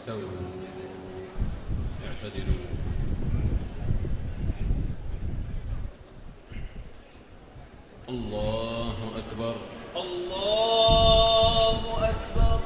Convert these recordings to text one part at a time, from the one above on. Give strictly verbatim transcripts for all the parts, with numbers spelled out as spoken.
استووا اعتدلوا. الله أكبر الله أكبر.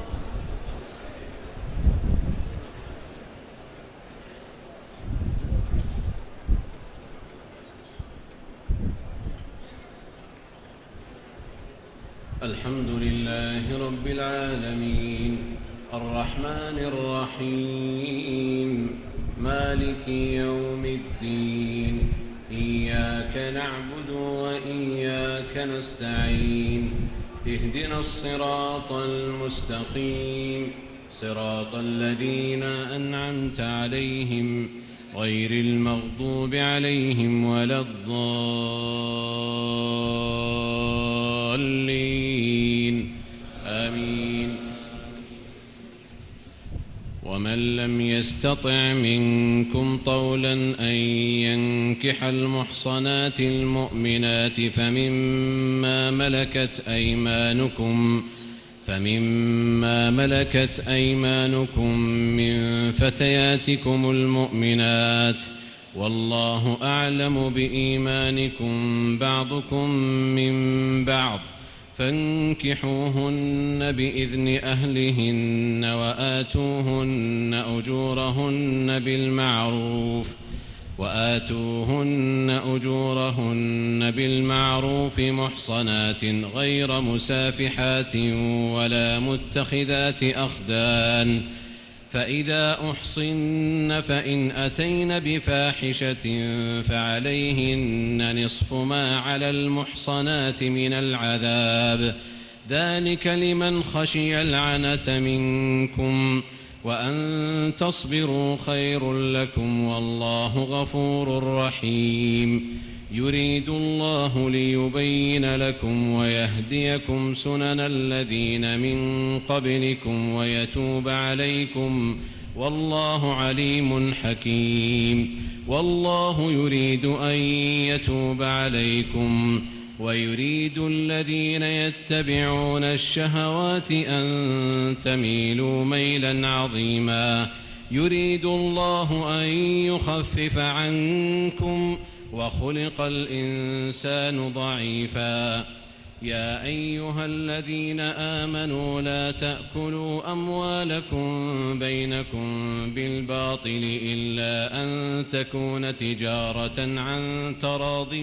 الحمد لله رب العالمين الرحمن الرحيم مالك يوم الدين إياك نعبد وإياك نستعين اهدنا الصراط المستقيم صراط الذين أنعمت عليهم غير المغضوب عليهم ولا الضالين آمين. ومن لم يستطع منكم طولا أن ينكح المحصنات المؤمنات فمما ملكت أيمانكم فمما ملكت أيمانكم من فتياتكم المؤمنات والله أعلم بإيمانكم بعضكم من بعض فانكحوهن بإذن أهلهن وآتوهن أجورهن بالمعروف وآتوهن أجورهن بالمعروف محصنات غير مسافحات ولا متخذات أخدان فإذا أحصن فإن أتين بفاحشة فعليهن نصف ما على المحصنات من العذاب ذلك لمن خشي العنة منكم وأن تصبروا خير لكم والله غفور رحيم. يريد الله ليبين لكم ويهديكم سنن الذين من قبلكم ويتوب عليكم والله عليم حكيم. والله يريد أن يتوب عليكم ويريد الذين يتبعون الشهوات أن تميلوا ميلا عظيما. يريد الله أن يخفف عنكم وخلق الإنسان ضعيفا. يا أيها الذين آمنوا لا تأكلوا أموالكم بينكم بالباطل إلا أن تكون تجارة عن تراض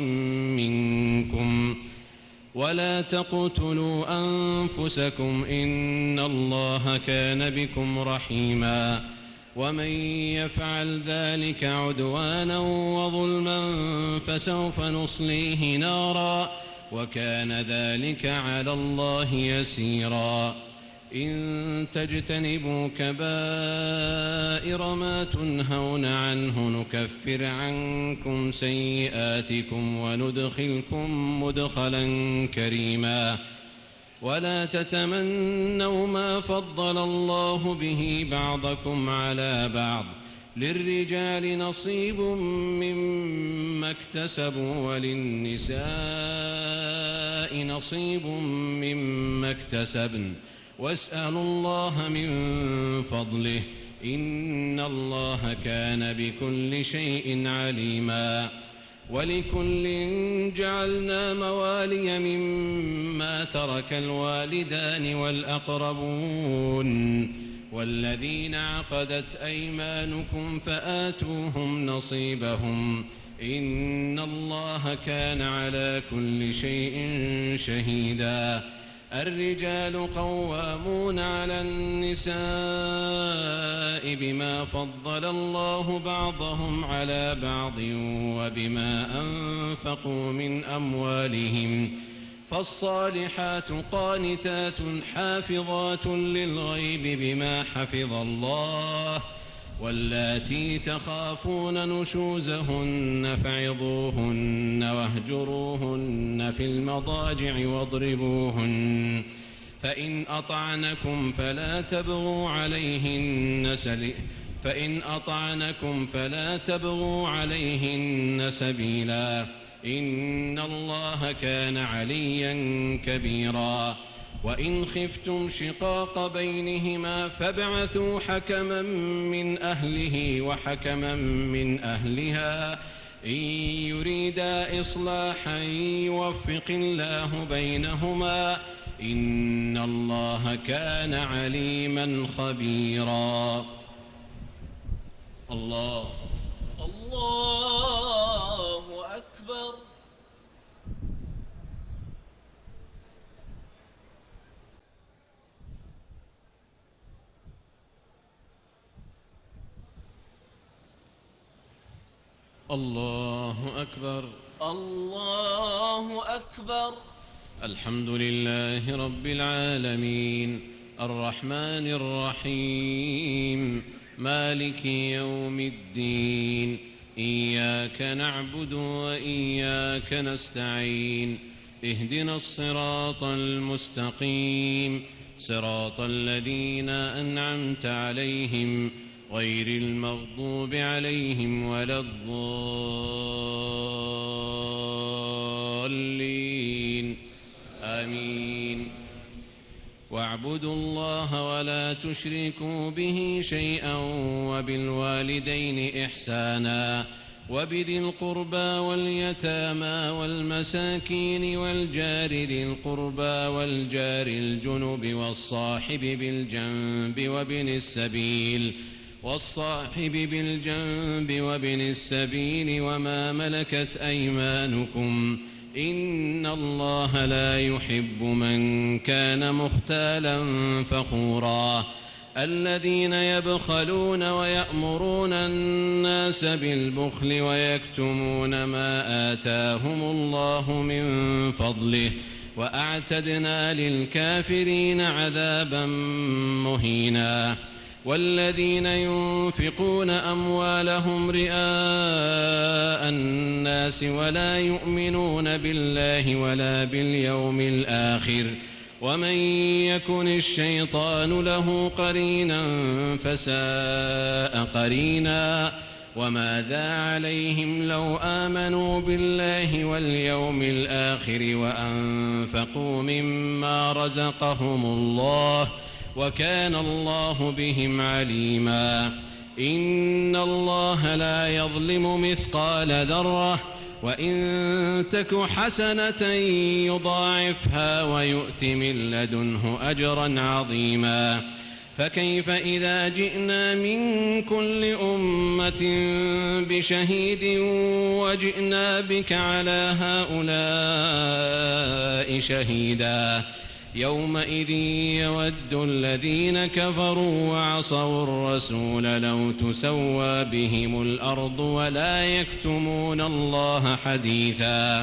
منكم ولا تقتلوا أنفسكم إن الله كان بكم رحيما. ومن يفعل ذلك عدوانا وظلما فسوف نصليه نارا وكان ذلك على الله يسيرا. إن تجتنبوا كبائر ما تنهون عنه نكفر عنكم سيئاتكم وندخلكم مدخلا كريما. ولا تتمنوا ما فضل الله به بعضكم على بعض للرجال نصيب مما اكتسبوا وللنساء نصيب مما اكتسبن واسألوا الله من فضله إن الله كان بكل شيء عليما. ولكل جعلنا موالي مما ترك الوالدان والأقربون والذين عقدت أيمانكم فآتوهم نصيبهم إن الله كان على كل شيء شهيدا. الرجال قوامون على النساء بما فضل الله بعضهم على بعض وبما أنفقوا من أموالهم فالصالحات قانتات حافظات للغيب بما حفظ الله واللاتي تخافون نشوزهن فعظوهن واهجروهن في المضاجع واضربوهن فإن أطعنكم فلا تبغوا عليهن سبيلا فإن أطعنكم فلا تبغوا عليهن سبيلا إن الله كان عليا كبيرا. وإن خفتم شقاق بينهما فابعثوا حكما من أهله وحكما من أهلها إن يريدا إصلاحا يوفق الله بينهما إن الله كان عليما خبيرا. الله الله أكبر. الله أكبر. الله أكبر. الحمد لله رب العالمين الرحمن الرحيم مالك يوم الدين إياك نعبد وإياك نستعين اهدنا الصراط المستقيم صراط الذين أنعمت عليهم غير المغضوب عليهم ولا الضالين آمين. واعبدوا الله ولا تشركوا به شيئا وبالوالدين إحسانا وبذي القربى واليتامى والمساكين والجار ذي القربى والجار الجنب والصاحب بالجنب وابن السبيل والصاحب بالجنب وابن السبيل وما ملكت أيمانكم إن الله لا يحب من كان مختالا فخورا. الذين يبخلون ويأمرون الناس بالبخل ويكتمون ما آتاهم الله من فضله وأعتدنا للكافرين عذابا مهينا. والذين ينفقون أموالهم رئاء الناس ولا يؤمنون بالله ولا باليوم الآخر ومن يكن الشيطان له قرينا فساء قرينا. وماذا عليهم لو آمنوا بالله واليوم الآخر وأنفقوا مما رزقهم الله وكان الله بهم عليما. إن الله لا يظلم مثقال ذرة وإن تك حسنة يضاعفها ويؤت من لدنه أجرا عظيما. فكيف إذا جئنا من كل أمة بشهيد وجئنا بك على هؤلاء شهيدا يومئذ يود الذين كفروا وعصوا الرسول لو تسوى بهم الأرض ولا يكتمون الله حديثا.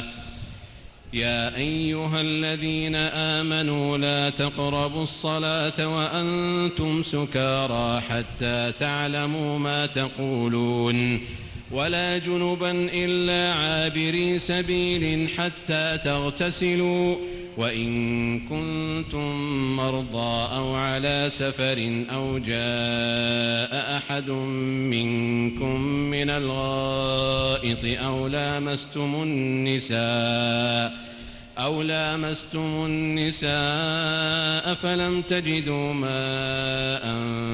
يا أيها الذين آمنوا لا تقربوا الصلاة وأنتم سكارى حتى تعلموا ما تقولون ولا جنبا إلا عابري سبيل حتى تغتسلوا وإن كنتم مرضى أو على سفر أو جاء أحد منكم من الغائط أو لامستم النساء أو لامستم النساء فلم تجدوا ماء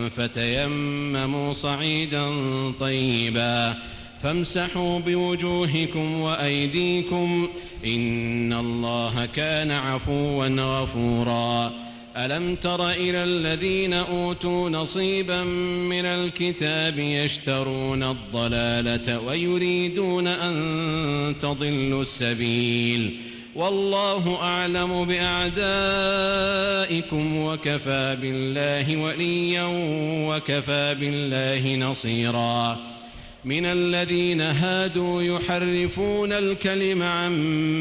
فتيمموا صعيدا طيبا فامسحوا بوجوهكم وأيديكم إن الله كان عفوا غفورا. ألم تر إلى الذين أوتوا نصيبا من الكتاب يشترون الضلالة ويريدون أن تضلوا السبيل والله أعلم بأعدائكم وكفى بالله وليا وكفى بالله نصيرا. من الذين هادوا يحرفون الكلم عن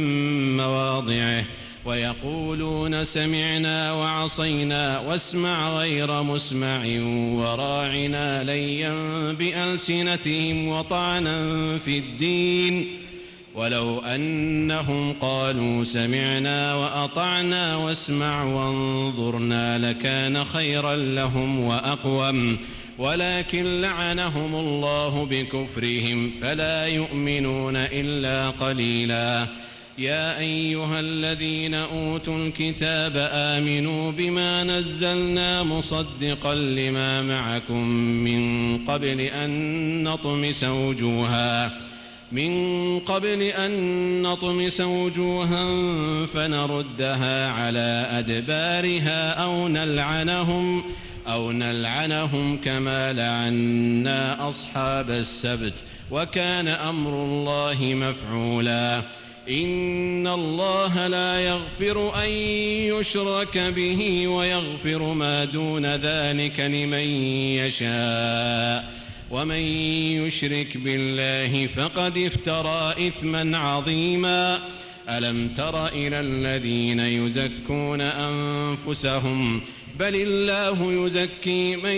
مواضعه ويقولون سمعنا وعصينا واسمع غير مسمع وراعنا ليا بألسنتهم وطعنا في الدين ولو أنهم قالوا سمعنا وأطعنا واسمع وانظرنا لكان خيرا لهم وأقوم ولكن لعنهم الله بكفرهم فلا يؤمنون إلا قليلا. يا أيها الذين أوتوا الكتاب آمنوا بما نزلنا مصدقا لما معكم من قبل أن نطمس وجوها من قبل أن نطمس وجوها فنردها على أدبارها أو نلعنهم أو نلعنهم كما لعنا أصحاب السبت وكان أمر الله مفعولا إن الله لا يغفر أن يشرك به ويغفر ما دون ذلك لمن يشاء ومن يشرك بالله فقد افترى إثما عظيما ألم تر إلى الذين يزكون أنفسهم بل الله يزكي من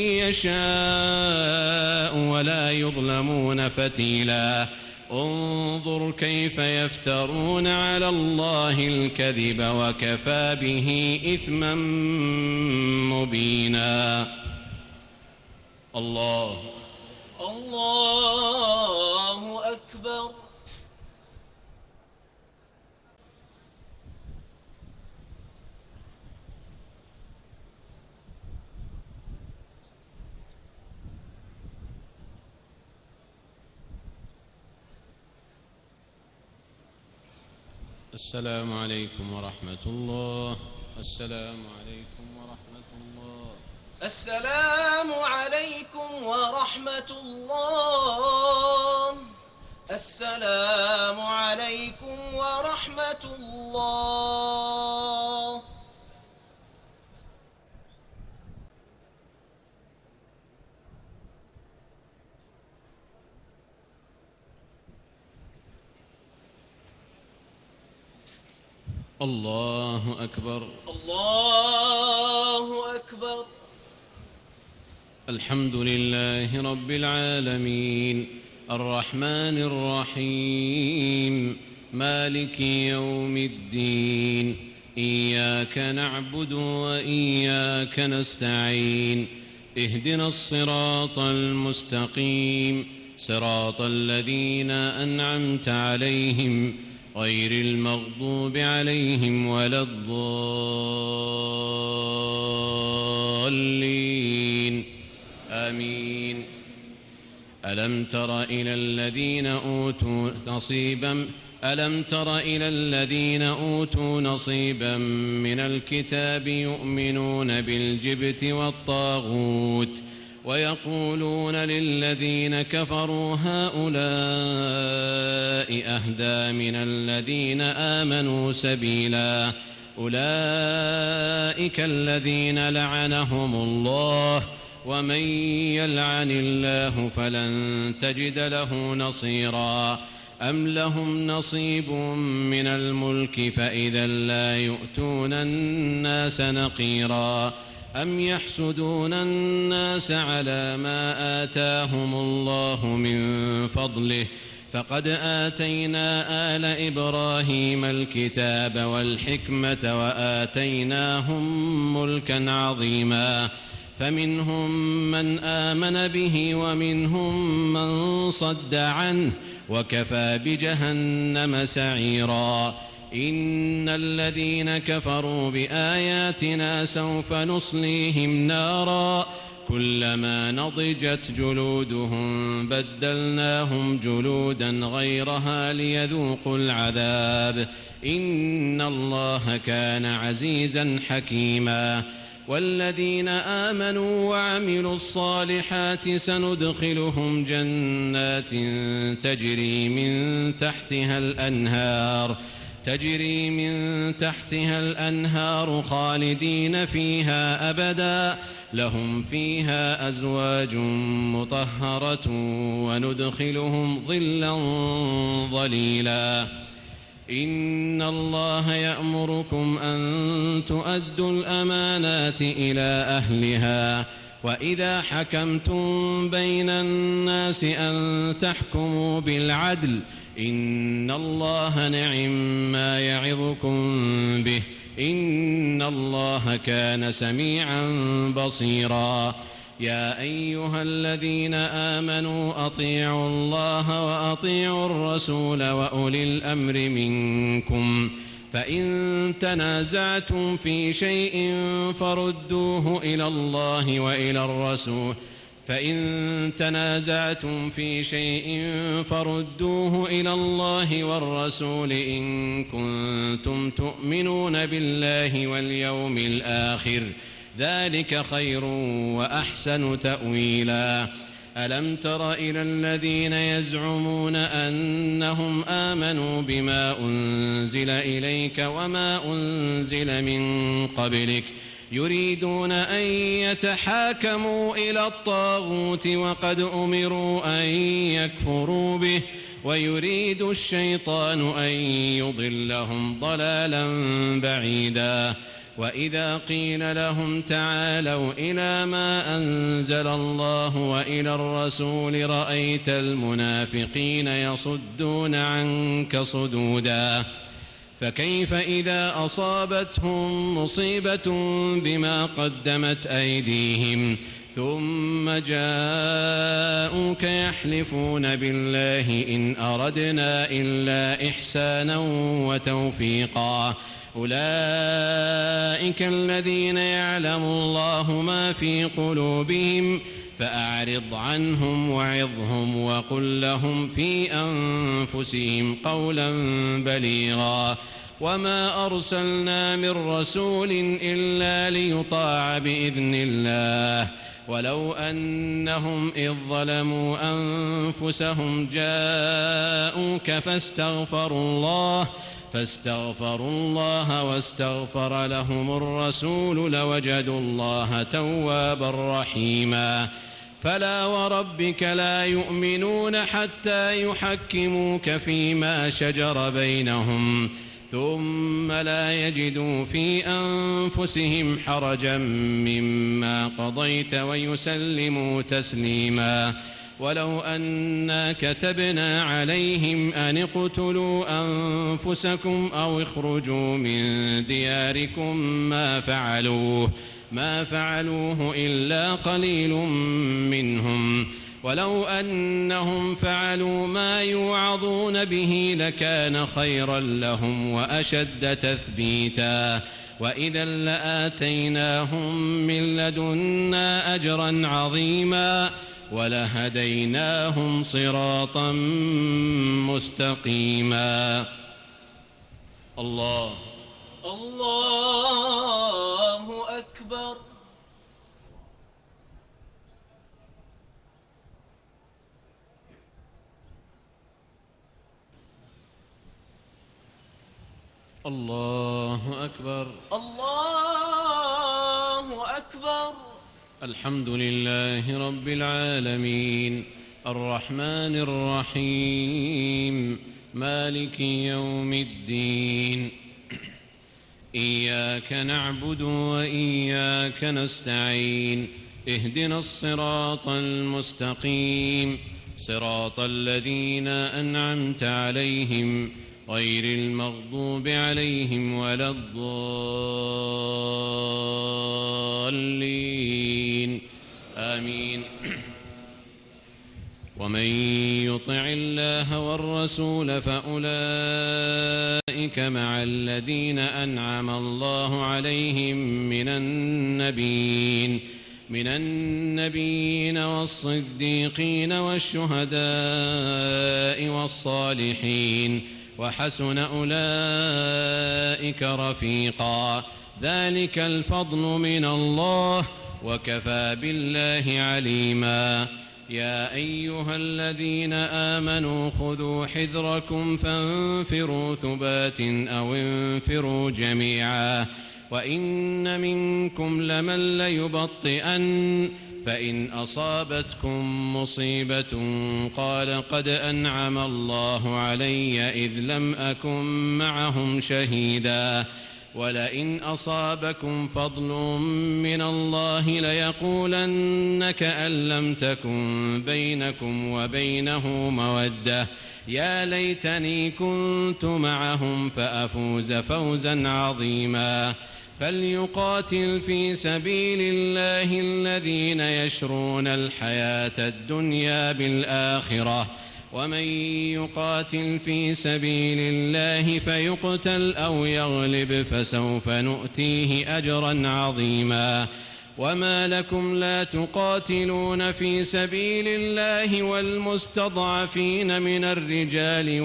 يشاء ولا يظلمون فتيلا انظر كيف يفترون على الله الكذب وكفى به إثما مبينا. الله الله أكبر. السلام عليكم ورحمة الله. السلام عليكم ورحمة الله. السلام عليكم ورحمة الله. السلام عليكم ورحمة الله. الله أكبر. الله أكبر. الحمد لله رب العالمين الرحمن الرحيم مالك يوم الدين إياك نعبد وإياك نستعين اهدنا الصراط المستقيم صراط الذين أنعمت عليهم غير المغضوب عليهم ولا الضالين آمين. ألم تر إلى الذين أوتوا نصيبا ألم تر إلى الذين أوتوا نصيبا من الكتاب يؤمنون بالجبت والطاغوت ويقولون للذين كفروا هؤلاء أهدى من الذين آمنوا سبيلا أولئك الذين لعنهم الله ومن يلعن الله فلن تجد له نصيرا أم لهم نصيب من الملك فإذا لا يؤتون الناس نقيرا أم يحسدون الناس على ما آتاهم الله من فضله فقد آتينا آل إبراهيم الكتاب والحكمة وآتيناهم ملكا عظيما فمنهم من آمن به ومنهم من صد عنه وكفى بجهنم سعيرا إن الذين كفروا بآياتنا سوف نصليهم نارا كلما نضجت جلودهم بدلناهم جلودا غيرها ليذوقوا العذاب إن الله كان عزيزا حكيما والذين آمنوا وعملوا الصالحات سندخلهم جنات تجري من تحتها الأنهار تجري من تحتها الأنهار خالدين فيها أبدا لهم فيها أزواج مطهرة وندخلهم ظلا ظليلا إن الله يأمركم أن تؤدوا الأمانات إلى أهلها وإذا حكمتم بين الناس أن تحكموا بالعدل إن الله نعم ما يعظكم به إن الله كان سميعا بصيرا يا أيها الذين آمنوا أطيعوا الله وأطيعوا الرسول وأولي الأمر منكم فإن تنازعتم في شيء فردوه إلى الله وإلى الرسول فإن تنازعتم في شيء فردوه إلى الله والرسول إن كنتم تؤمنون بالله واليوم الآخر ذلك خير وأحسن تأويلا ألم تر إلى الذين يزعمون أنهم آمنوا بما أنزل إليك وما أنزل من قبلك يريدون أن يتحاكموا إلى الطاغوت وقد أمروا أن يكفروا به ويريد الشيطان أن يضلهم ضلالا بعيدا وإذا قيل لهم تعالوا إلى ما أنزل الله وإلى الرسول رأيت المنافقين يصدون عنك صدودا فكيف إذا أصابتهم مصيبة بما قدمت أيديهم ثم جاءوك يحلفون بالله إن أردنا إلا إحسانا وتوفيقا أولئك الذين يعلم الله ما في قلوبهم فأعرض عنهم وعظهم وقل لهم في أنفسهم قولا بليغا وما أرسلنا من رسول إلا ليطاع بإذن الله ولو أنهم إذ ظلموا أنفسهم جاءوك فاستغفروا الله فاستغفروا الله واستغفر لهم الرسول لوجدوا الله توابا رحيما فلا وربك لا يؤمنون حتى يحكموك فيما شجر بينهم ثم لا يجدوا في أنفسهم حرجا مما قضيت ويسلموا تسليما ولو أنا كتبنا عليهم أن اقتلوا أنفسكم أو اخرجوا من دياركم ما فعلوه ما فعلوه إلا قليل منهم ولو أنهم فعلوا ما يوعظون به لكان خيرا لهم وأشد تثبيتا وإذا لآتيناهم من لدنا أجرا عظيما ولهديناهم صراطا مستقيما الله الله أكبر الله أكبر الله أكبر الحمد لله رب العالمين الرحمن الرحيم مالك يوم الدين إياك نعبد وإياك نستعين اهدنا الصراط المستقيم صراط الذين أنعمت عليهم غير المغضوب عليهم ولا الضالين آمين ومن يطع الله والرسول فأولئك مع الذين أنعم الله عليهم من النبيين من النبيين والصديقين والشهداء والصالحين وحسن أولئك رفيقا ذلك الفضل من الله وكفى بالله عليما يا أيها الذين آمنوا خذوا حذركم فانفروا ثبات أو انفروا جميعا وإن منكم لمن ليبطئن فإن أصابتكم مصيبة قال قد أنعم الله علي إذ لم أكن معهم شهيدا ولئن أصابكم فضل من الله ليقولن كأن لم تكن بينكم وبينه مودة يا ليتني كنت معهم فأفوز فوزا عظيما فليقاتل في سبيل الله الذين يشرون الحياة الدنيا بالآخرة ومن يقاتل في سبيل الله فيقتل أو يغلب فسوف نؤتيه أجرا عظيما وما لكم لا تقاتلون في سبيل الله والمستضعفين من الرجال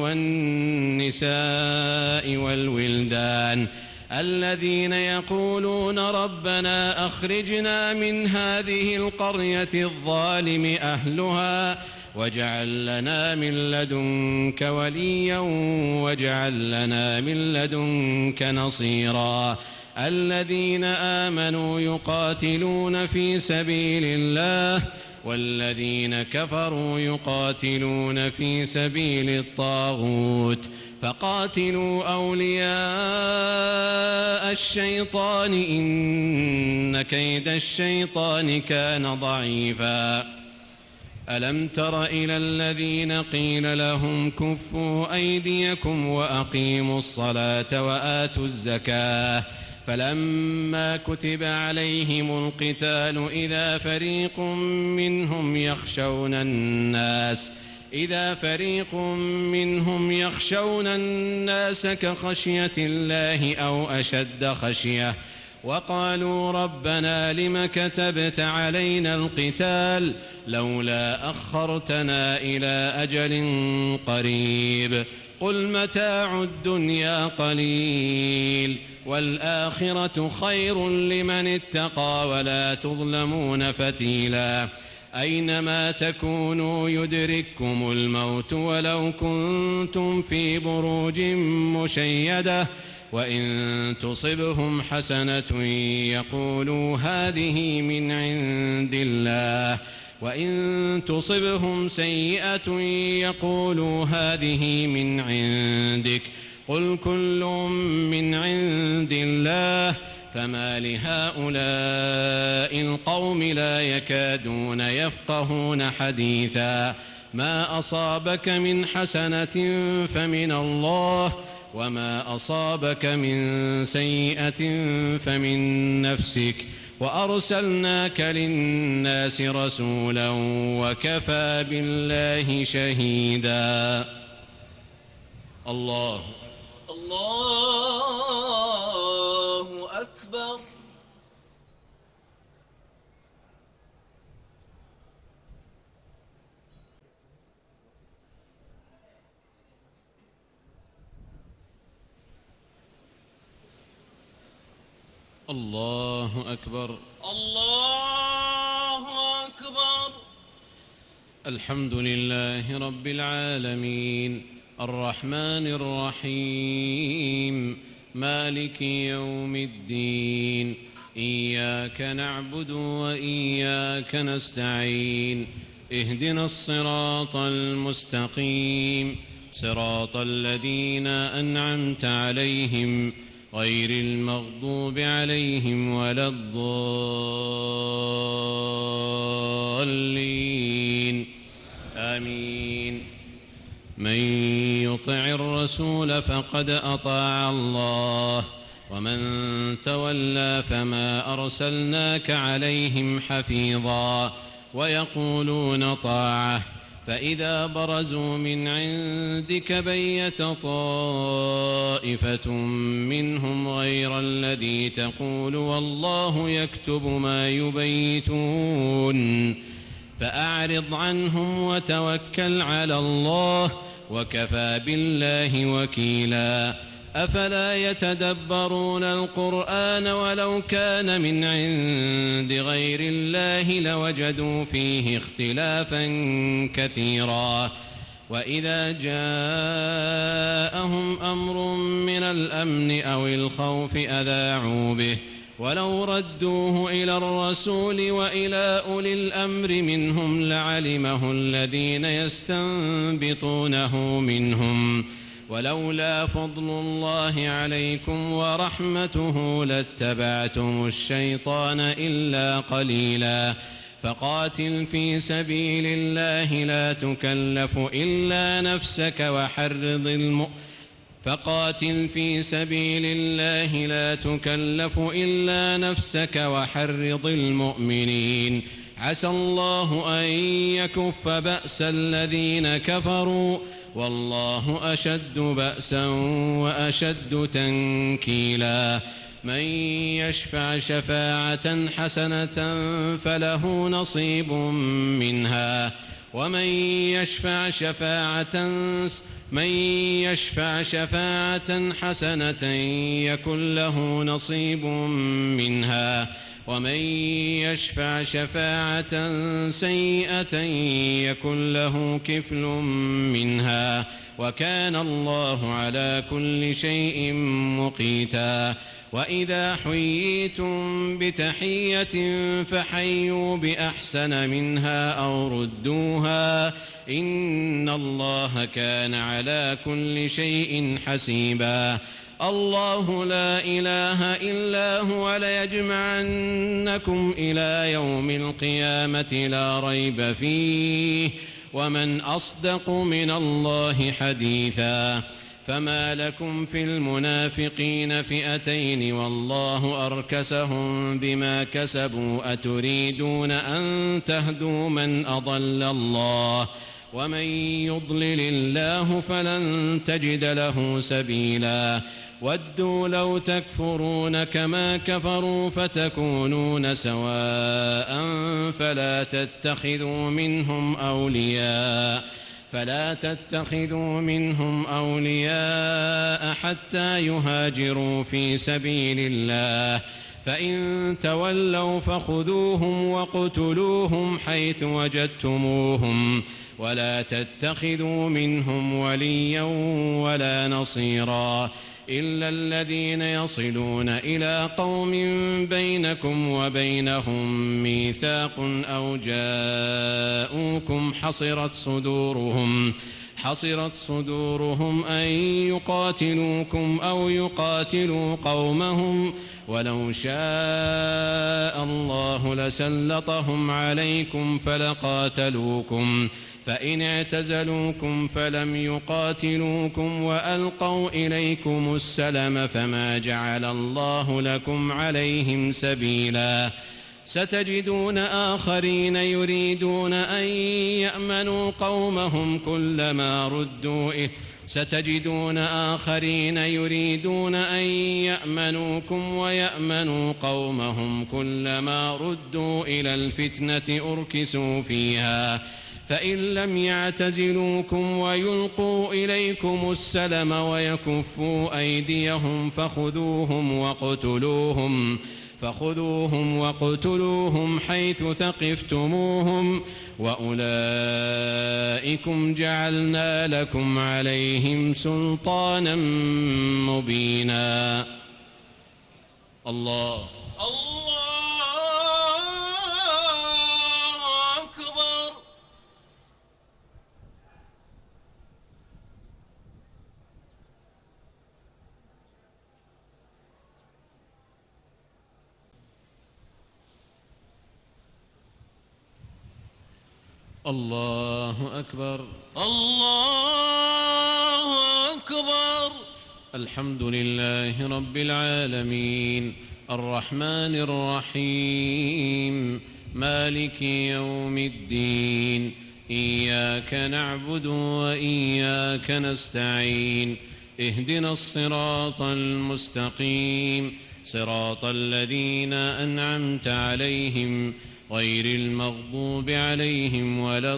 والنساء والولدان الذين يقولون ربنا أخرجنا من هذه القرية الظالم أهلها واجعل لنا من لدنك وليا واجعل لنا من لدنك نصيرا الذين آمنوا يقاتلون في سبيل الله والذين كفروا يقاتلون في سبيل الطاغوت فقاتلوا أولياء الشيطان إن كيد الشيطان كان ضعيفا ألم تر إلى الذين قيل لهم كفوا أيديكم وأقيموا الصلاة وآتوا الزكاة فلما كتب عليهم القتال إذا فريق منهم يخشون الناس إذا فريق منهم يخشون الناس كخشية الله أو أشد خشية وقالوا ربنا لم كتبت علينا القتال لولا أخرتنا إلى أجل قريب قل متاع الدنيا قليل والآخرة خير لمن اتقى ولا تظلمون فتيلا أينما تكونوا يدرككم الموت ولو كنتم في بروج مشيدة وإن تصبهم حسنة يقولوا هذه من عند الله وإن تصبهم سيئة يقولوا هذه من عندك قل كل من عند الله فما لهؤلاء القوم لا يكادون يفقهون حديثا ما أصابك من حسنة فمن الله وما أصابك من سيئة فمن نفسك وأرسلناك للناس رسولا وكفى بالله شهيدا. الله الله أكبر. الله أكبر. الله أكبر. الحمد لله رب العالمين الرحمن الرحيم مالك يوم الدين إياك نعبد وإياك نستعين اهدنا الصراط المستقيم صراط الذين أنعمت عليهم غير المغضوب عليهم ولا الضالين آمين. من يطع الرسول فقد أطاع الله ومن تولى فما أرسلناك عليهم حفيظا ويقولون طاعة فإذا برزوا من عندك بيت طائفة منهم غير الذي تقول والله يكتب ما يبيتون فأعرض عنهم وتوكل على الله وكفى بالله وكيلا. أفلا يتدبرون القرآن ولو كان من عند غير الله لوجدوا فيه اختلافا كثيرا وإذا جاءهم أمر من الأمن أو الخوف أذاعوا به ولو ردوه إلى الرسول وإلى أولي الأمر منهم لعلمه الذين يستنبطونه منهم ولولا فضل الله عليكم ورحمته لاتبعتم الشيطان إلا قليلا فقاتل في سبيل الله لا تكلف إلا نفسك وحرض المؤمنين فقاتل في سبيل الله لا تكلف إلا نفسك وحرض المؤمنين عسى الله أن يكف بأس الذين كفروا والله أشد بأسا وأشد تنكيلا من يشفع شفاعة حسنة فله نصيب منها ومن يشفع شفاعة من يشفع شفاعة حسنة يكن له نصيب منها ومن يشفع شفاعة سيئة يكن له كفل منها وكان الله على كل شيء مقيتا وإذا حييتم بتحية فحيوا بأحسن منها أو ردوها إن الله كان على كل شيء حسيبا الله لا إله إلا هو ليجمعنكم إلى يوم القيامة لا ريب فيه ومن أصدق من الله حديثا فما لكم في المنافقين فئتين والله أركسهم بما كسبوا أتريدون أن تهدوا من أضل الله ومن يضلل الله فلن تجد له سبيلا ودوا لو تكفرون كما كفروا فتكونون سواء فلا تتخذوا منهم أولياء فلا تتخذوا منهم أولياء حتى يهاجروا في سبيل الله فإن تولوا فخذوهم واقتلوهم حيث وجدتموهم ولا تتخذوا منهم وليا ولا نصيرا إلا الذين يصلون إلى قوم بينكم وبينهم ميثاق أو جاءوكم حصرت صدورهم حصرت صدورهم أن يقاتلوكم أو يقاتلوا قومهم ولو شاء الله لسلطهم عليكم فلقاتلوكم فإن اعتزلوكم فلم يقاتلوكم وألقوا إليكم السلم فما جعل الله لكم عليهم سبيلا ستجدون آخرين يريدون أن يأمنوا قومهم كلما ردوا إيه ستجدون آخرين يريدون أن يأمنوكم ويأمنوا قومهم كلما ردوا إلى الفتنة أركسوا فيها فإن لم يعتزلوكم ويلقوا إليكم السلم ويكفوا أيديهم فخذوهم وقتلوهم فخذوهم وقتلوهم حيث ثقفتموهم وأولئكم جعلنا لكم عليهم سلطانا مبينا. الله الله أكبر. الله أكبر. الله أكبر. الحمد لله رب العالمين الرحمن الرحيم مالك يوم الدين إياك نعبد وإياك نستعين اهدنا الصراط المستقيم صراط الذين أنعمت عليهم غير المغضوب عليهم ولا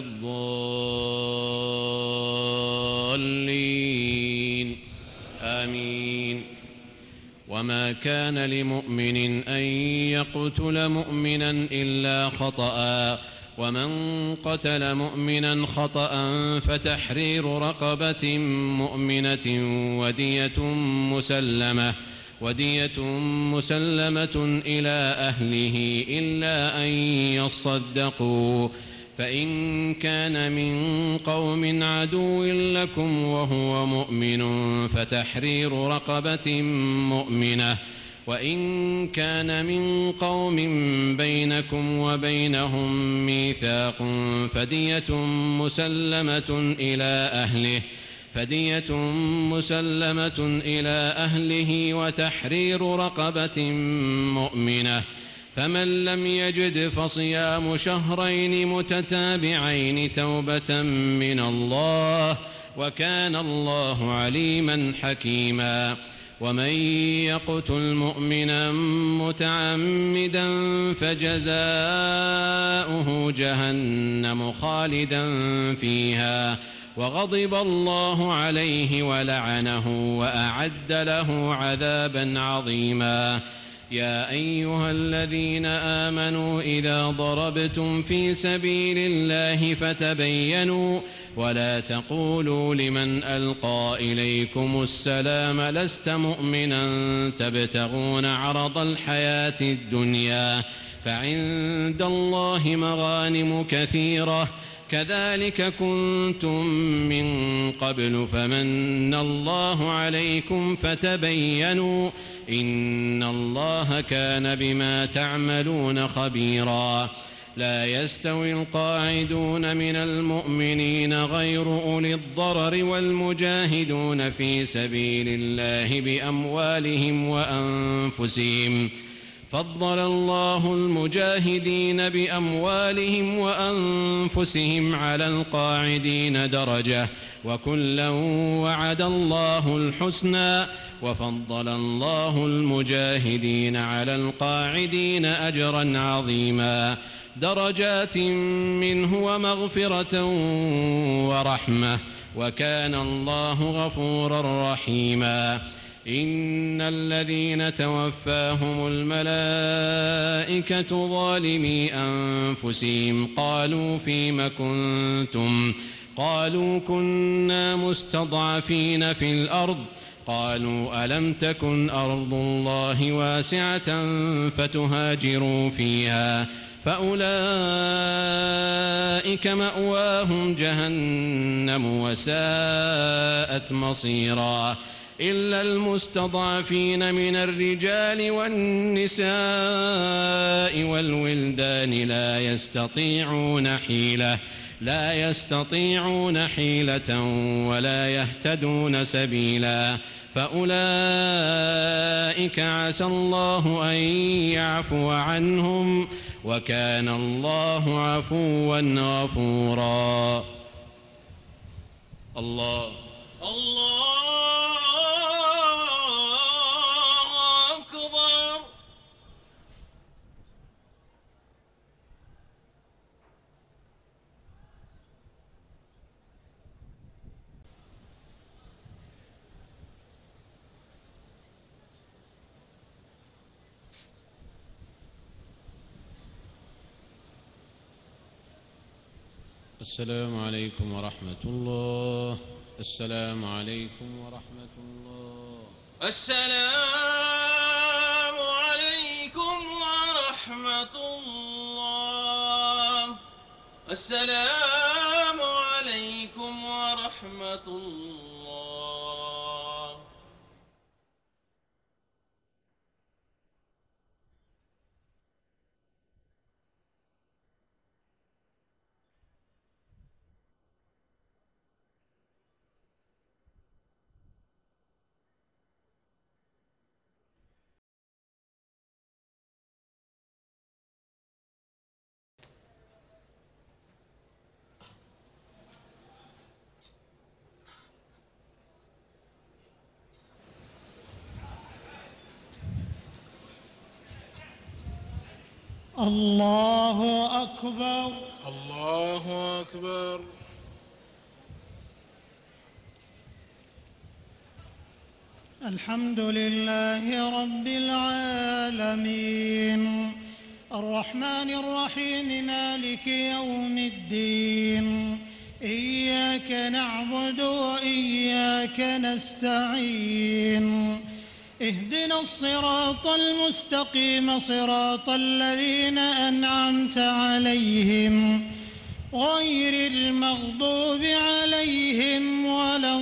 الضالين آمين. وما كان لمؤمن أن يقتل مؤمنا إلا خطأ ومن قتل مؤمنا خطأ فتحرير رقبة مؤمنة ودية مسلمة ودية مسلمة إلى أهله إلا أن يصدقوا فإن كان من قوم عدو لكم وهو مؤمن فتحرير رقبة مؤمنة وإن كان من قوم بينكم وبينهم ميثاق فدية مسلمة إلى أهله فدية مسلمة إلى أهله وتحرير رقبة مؤمنة، فمن لم يجد فصيام شهرين متتابعين توبة من الله، وكان الله عليما حكيما. ومن يقتل مؤمنا متعمدا فجزاؤه جهنم خالدا فيها وغضب الله عليه ولعنه وأعد له عذابا عظيما. يا أيها الذين آمنوا إذا ضربتم في سبيل الله فتبينوا ولا تقولوا لمن ألقى إليكم السلام لست مؤمنا تبتغون عرض الحياة الدنيا فعند الله مغانم كثيرة كذلك كنتم من قبل فمن الله عليكم فتبينوا إن الله كان بما تعملون خبيرا. لا يستوي القاعدون من المؤمنين غير أولي الضرر والمجاهدون في سبيل الله بأموالهم وأنفسهم، فضل الله المجاهدين بأموالهم وأنفسهم على القاعدين درجة، وكلا وعد الله الحسنى، وفضل الله المجاهدين على القاعدين أجرا عظيما، درجات منه ومغفرة ورحمة، وكان الله غفورا رحيما. إن الذين توفاهم الملائكة ظالمي أنفسهم قالوا فيم كنتم قالوا كنا مستضعفين في الأرض قالوا ألم تكن أرض الله واسعة فتهاجروا فيها فأولئك مأواهم جهنم وساءت مصيرا. إلا المستضعفين من الرجال والنساء والولدان لا يستطيعون حيلة لا يستطيعون حيلة ولا يهتدون سبيلا، فأولئك عسى الله أن يعفو عنهم، وكان الله عفوا غفورا. الله الله أكبر. السلام عليكم ورحمة الله. السلام عليكم ورحمة الله. السلام عليكم ورحمة الله. السلام عليكم ورحمة الله. الله أكبر. الله أكبر. الحمد لله رب العالمين الرحمن الرحيم مالك يوم الدين إياك نعبد وإياك نستعين اهدنا الصراط المستقيم صراط الذين أنعمت عليهم غير المغضوب عليهم ولا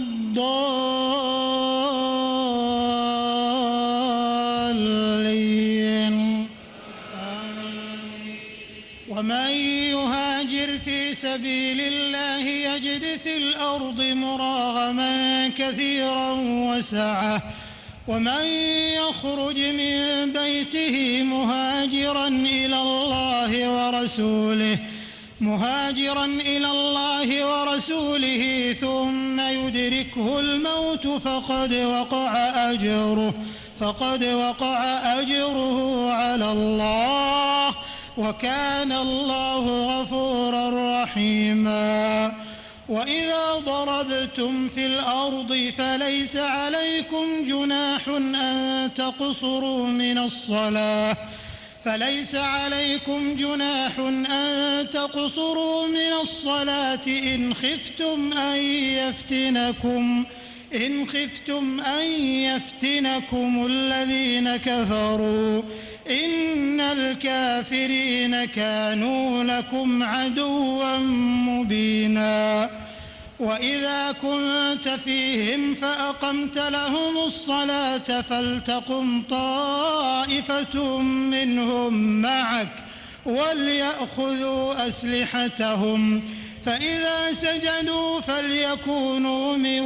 الضالين. ومن يهاجر في سبيل الله يجد في الأرض مراغما كثيرا وسعة ومن يخرج من بيته مهاجرا إلى الله ورسوله مهاجرا إلى الله ورسوله ثم يدركه الموت فقد وقع أجره فقد وقع أجره على الله وكان الله غفورا رحيما. وإذا ضربتم في الأرض فليس عليكم جناح أن تقصروا من الصلاة فليس عليكم جناح أن تقصروا من الصلاة إن خفتم أن يفتنكم إن خفتم أن يفتنكم الذين كفروا إن الكافرين كانوا لكم عدوا مبينا. وإذا كنت فيهم فأقمت لهم الصلاة فلتقم طائفة منهم معك وليأخذوا أسلحتهم فإذا سجدوا فليكونوا من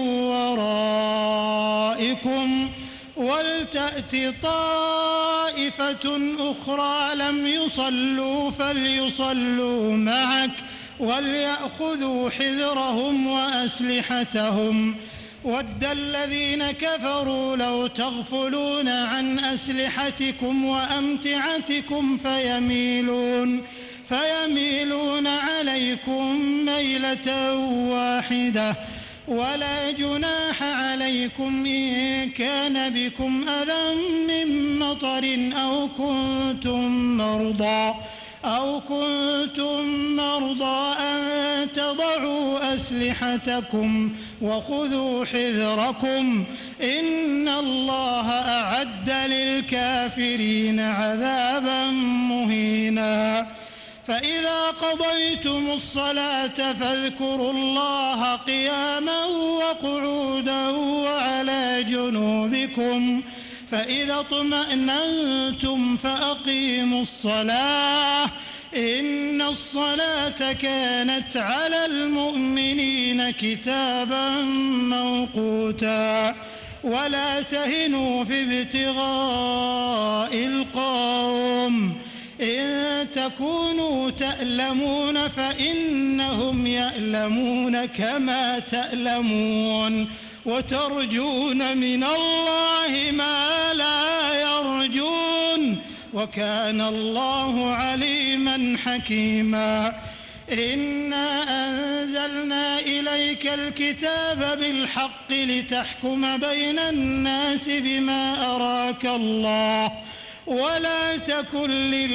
ورائكم ولتأت طائفة أخرى لم يصلوا فليصلوا معك وليأخذوا حذرهم وأسلحتهم ود الذين كفروا لو تغفلون عن أسلحتكم وأمتعتكم فيميلون فيميلون عليكم ميلة واحدة ولا جناح عليكم إن كان بكم أذى من مطر أو كنتم مرضى أو كنتم مرضى أن تضعوا أسلحتكم وخذوا حذركم إن الله أعد للكافرين عذابا مهينا. فإذا قضيتم الصلاة فاذكروا الله قياما وقعودا وعلى جنوبكم فإذا اطمأننتم فأقيموا الصلاة إن الصلاة كانت على المؤمنين كتابا موقوتا. ولا تهنوا في ابتغاء القوم إن تكونوا تألمون فإنهم يألمون كما تألمون وترجون من الله ما لا يرجون وكان الله عليما حكيما. إنا أنزلنا إليك الكتاب بالحق لتحكم بين الناس بما أراك الله ولا تكن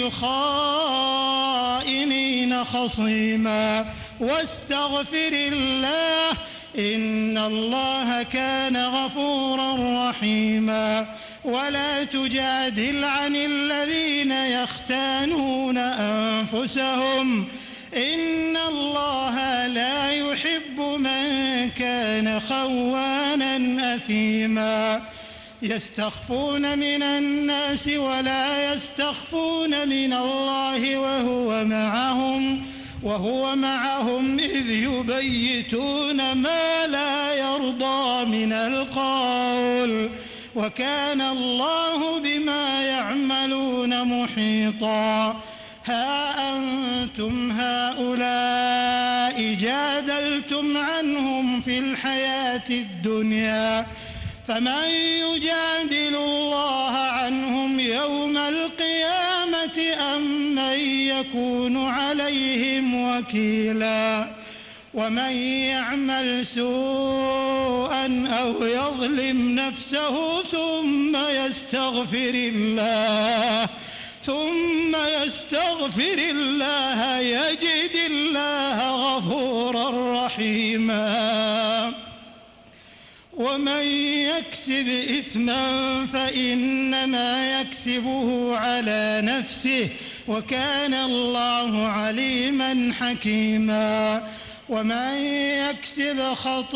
للخائنين خصيما واستغفر الله إن الله كان غفورا رحيما. ولا تجادل عن الذين يختانون أنفسهم إن الله لا يحب من كان خوانا أثيما. يستخفون من الناس ولا يستخفون من الله وهو معهم وهو معهم إذ يبيتون ما لا يرضى من القول وكان الله بما يعملون محيطا. ها أنتم هؤلاء جادلتم عنهم في الحياة الدنيا فمن يجادل الله عنهم يوم القيامة أم من يكون عليهم وكيلا. ومن يعمل سوءا أو يظلم نفسه ثم يستغفر الله ثم يستغفر الله يجد الله غفورا رحيما. ومن يكسب إثما فإنما يكسبه على نفسه وكان الله عليما حكيما. ومن يكسب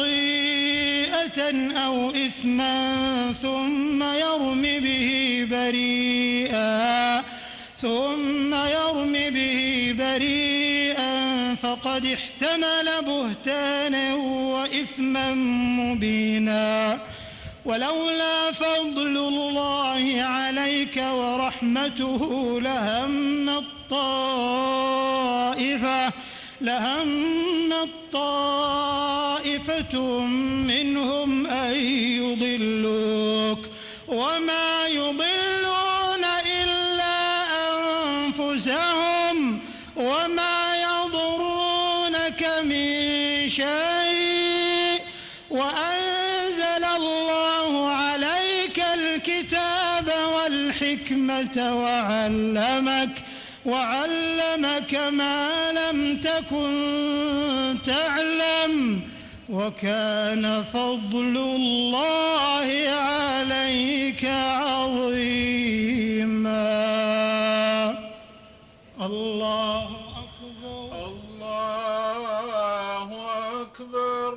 خطيئة أو إثما ثم يرم به بريئا ثم يرم به بريئا فقد احتمل بهتانا وإثما مبينا. ولولا فضل الله عليك ورحمته لهم طائفة لهم طائفة منهم أن يضلوك وما يضلون إلا أنفسهم وما يضرونك من شيء. وأنزل الله عليك الكتاب والحكمة وعلمك وعلمك ما لم تكن تعلم وكان فضل الله عليك عظيما. الله أكبر. الله أكبر.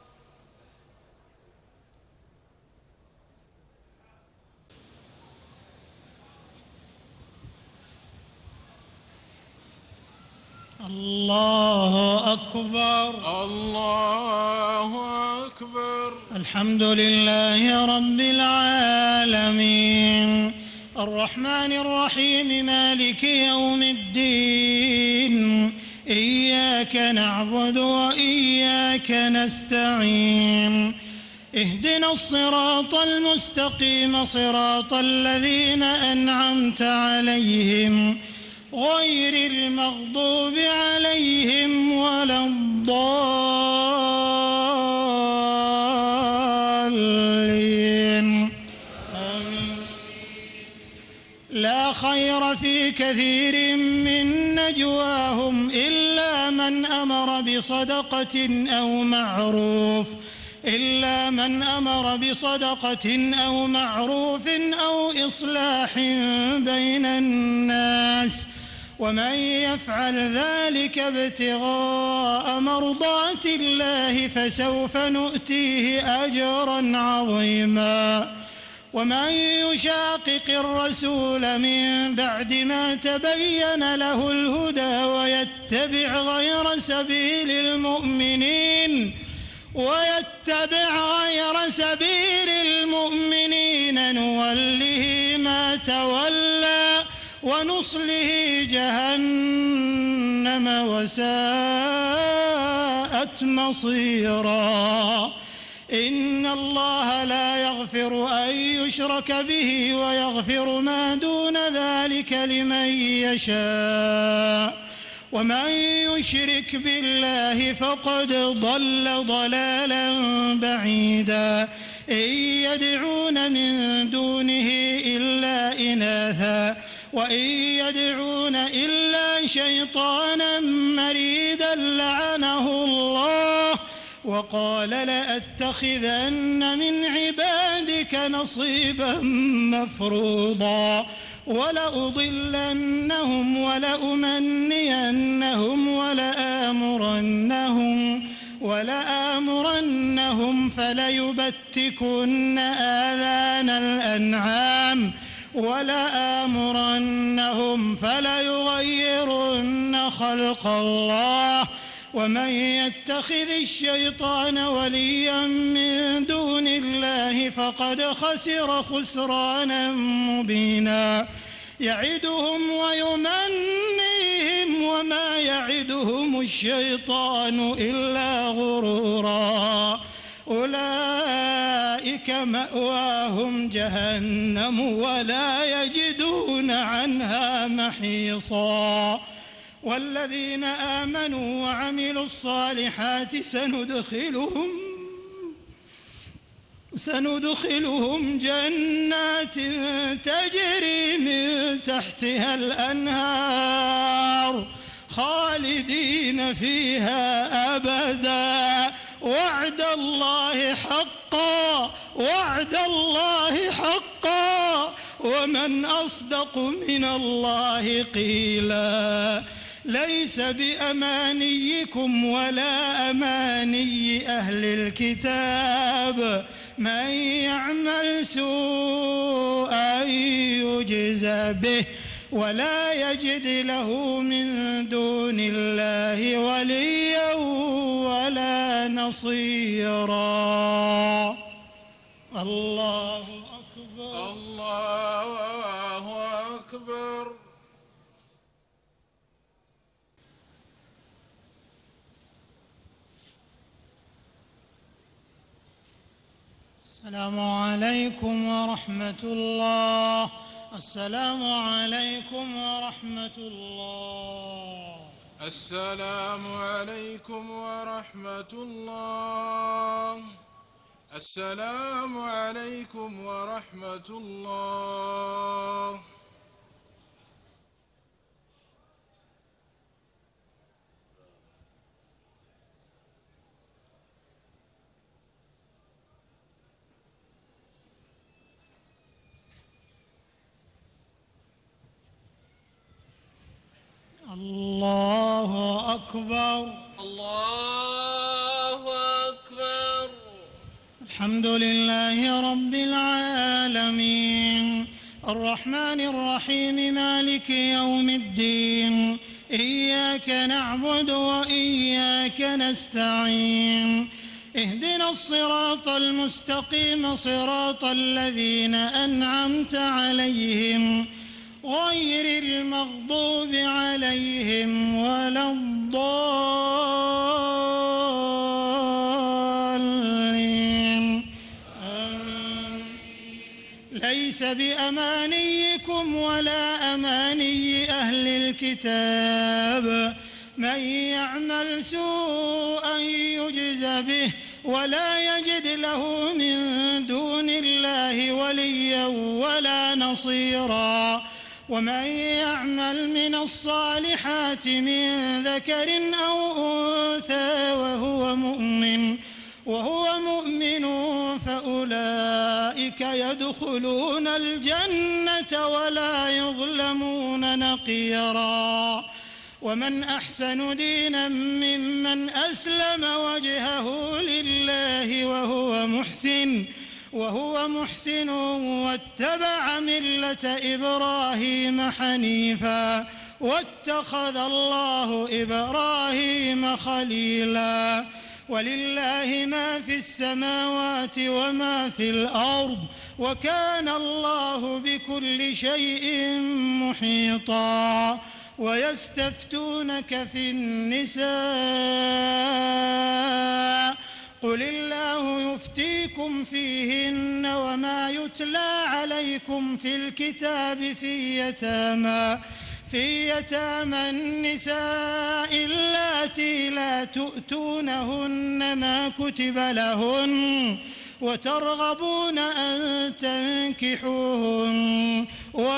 الله أكبر. الله أكبر. الحمد لله رب العالمين الرحمن الرحيم مالك يوم الدين إياك نعبد وإياك نستعين اهدنا الصراط المستقيم صراط الذين أنعمت عليهم غير المغضوب عليهم ولا الضالين. آمين. لا خير في كثير من نجواهم إلا من أمر بصدقة أو معروف إلا من أمر بصدقة أو معروف أو إصلاح بين الناس ومن يفعل ذلك ابتغاء مرضات الله فسوف نؤتيه أجرا عظيما. ومن يشاقق الرسول من بعد ما تبين له الهدى ويتبع غير سبيل المؤمنين ويتبع غير سبيل المؤمنين نوله ما تولى ونصله جهنم وساءت مصيرا. إن الله لا يغفر أن يشرك به ويغفر ما دون ذلك لمن يشاء ومن يشرك بالله فقد ضل ضلالا بعيدا. إن يدعون من دونه إلا إناثا وإن يدعون إلا شيطانا مريدا لعنه الله وقال لأتخذن من عبادك نصيبا مفروضا ولأضلنهم ولأمنينهم ولآمرنهم ولآمرنهم فليبتكن آذان الأنعام ولآمرنهم فليغيرن خلق الله ومن يتخذ الشيطان وليا من دون الله فقد خسر خسرانا مبينا. يعدهم ويمنيهم وما يعدهم الشيطان إلا غرورا. أولئك مأواهم جهنم ولا يجدون عنها محيصا. والذين آمنوا وعملوا الصالحات سندخلهم سندخلهم جنات تجري من تحتها الأنهار خالدين فيها أبدا. وعد الله حقا وعد الله حقا ومن أصدق من الله قيلا. ليس بأمانيكم ولا أماني أهل الكتاب من يعمل سوءا يجز به ولا يجد له من دون الله وليا ولا نصيرا. الله أكبر. الله أكبر. السلام عليكم ورحمة الله. السلام عليكم ورحمة الله. السلام عليكم ورحمة الله. السلام عليكم ورحمة الله. الله أكبر. الله أكبر. الحمد لله رب العالمين الرحمن الرحيم مالك يوم الدين إياك نعبد وإياك نستعين اهدنا الصراط المستقيم صراط الذين أنعمت عليهم غير المغضوب عليهم ولا الضالين. ليس بأمانيكم ولا أماني أهل الكتاب من يعمل سوءا يجز به ولا يجد له من دون الله وليا ولا نصيرا. ومن يعمل من الصالحات من ذكر أو أنثى وهو مؤمن وهو مؤمن فأولئك يدخلون الجنة ولا يظلمون نقيرا. ومن أحسن دينا ممن أسلم وجهه لله وهو محسن وهو محسن واتبع ملة إبراهيم حنيفا واتخذ الله إبراهيم خليلا. ولله ما في السماوات وما في الأرض وكان الله بكل شيء محيطا. ويستفتونك في النساء قل الله يفتيكم فيهن وما يتلى عليكم في الكتاب في يتامى في يتامى النساء اللاتي لا تؤتونهن ما كتب لهن وترغبون أن تنكحوهن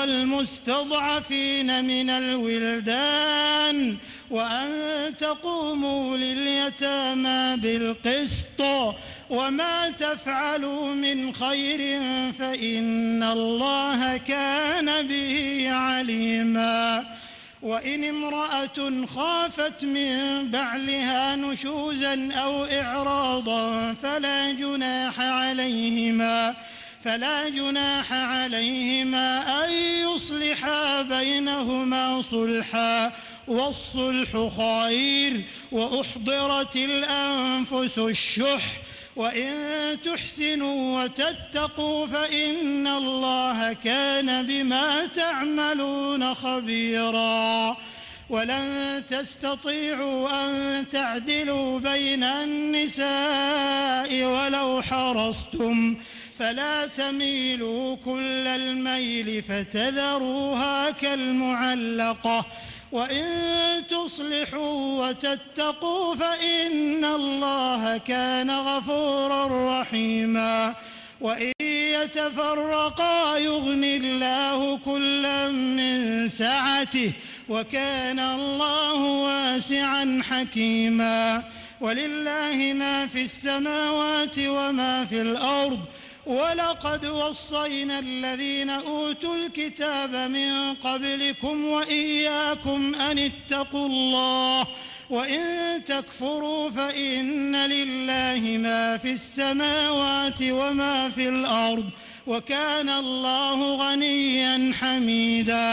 والمستضعفين من الولدان وأن تقوموا لليتامى بالقسط وما تفعلوا من خير فإن الله كان به عليما. وإن امرأة خافت من بعلها نشوزا أو إعراضا فلا جناح عليهما فلا جناح عليهما أن يصلحا بينهما صلحا والصلح خير وأحضرت الأنفس الشح وإن تحسنوا وتتقوا فإن الله كان بما تعملون خبيرا. ولن تستطيعوا أن تعدلوا بين النساء ولو حرصتم فلا تميلوا كل الميل فتذروها كالمعلقة وإن تصلحوا وتتقوا فإن الله كان غفورا رحيما. وإن يتفرقا يغن الله كلا من سعته وكان الله واسعا حكيما. ولله ما في السماوات وما في الأرض ولقد وصينا الذين أوتوا الكتاب من قبلكم وإياكم أن اتقوا الله وإن تكفروا فإن لله ما في السماوات وما في الأرض وكان الله غنيا حميدا.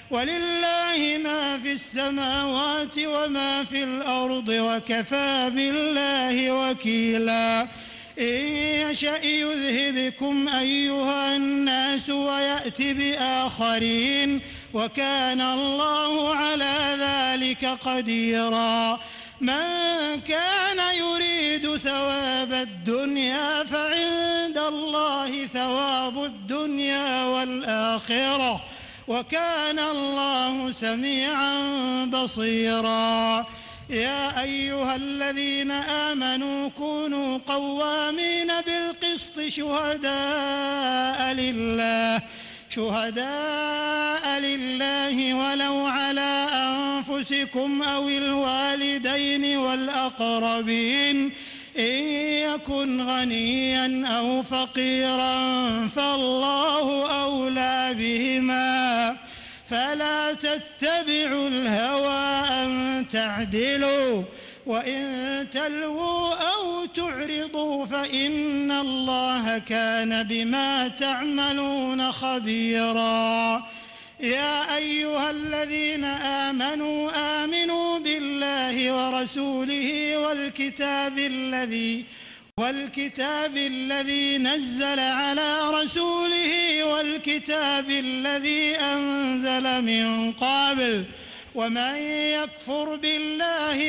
ولله ما في السماوات وما في الأرض وكفى بالله وكيلا إن يشأ يذهبكم أيها الناس ويأت بآخرين وكان الله على ذلك قديرا من كان يريد ثواب الدنيا فعند الله ثواب الدنيا والآخرة وكان الله سميعا بصيرا يا أيها الذين آمنوا كونوا قوامين بالقسط شهداء لله شهداء لله ولو على أنفسكم أو الوالدين والأقربين إن يكن غنيا أو فقيرا فالله أولى بهما فلا تتبعوا الهوى أن تعدلوا وإن تلووا أو تعرضوا فإن الله كان بما تعملون خبيرا يا أيها الذين آمنوا آمنوا بالله ورسوله والكتاب الذي والكتاب الذي نزل على رسوله والكتاب الذي أنزل من قبل ومن يكفر بالله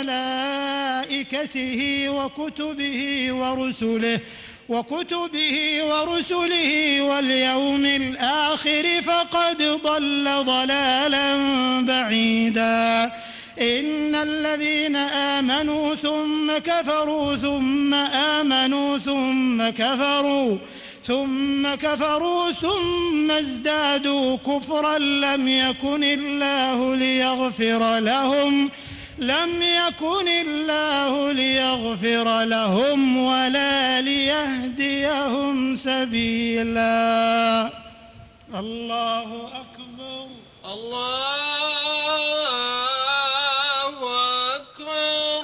وملائكته وكتبه ورسله وكتبه ورسله واليوم الآخر فقد ضل ضلالا بعيدا إن الذين آمنوا ثم كفروا ثم آمنوا ثم كفروا ثم كفروا ثم ازدادوا كفرا لم يكن الله ليغفر لهم لم يكن الله ليغفر لهم ولا ليهديهم سبيلا الله أكبر الله أكبر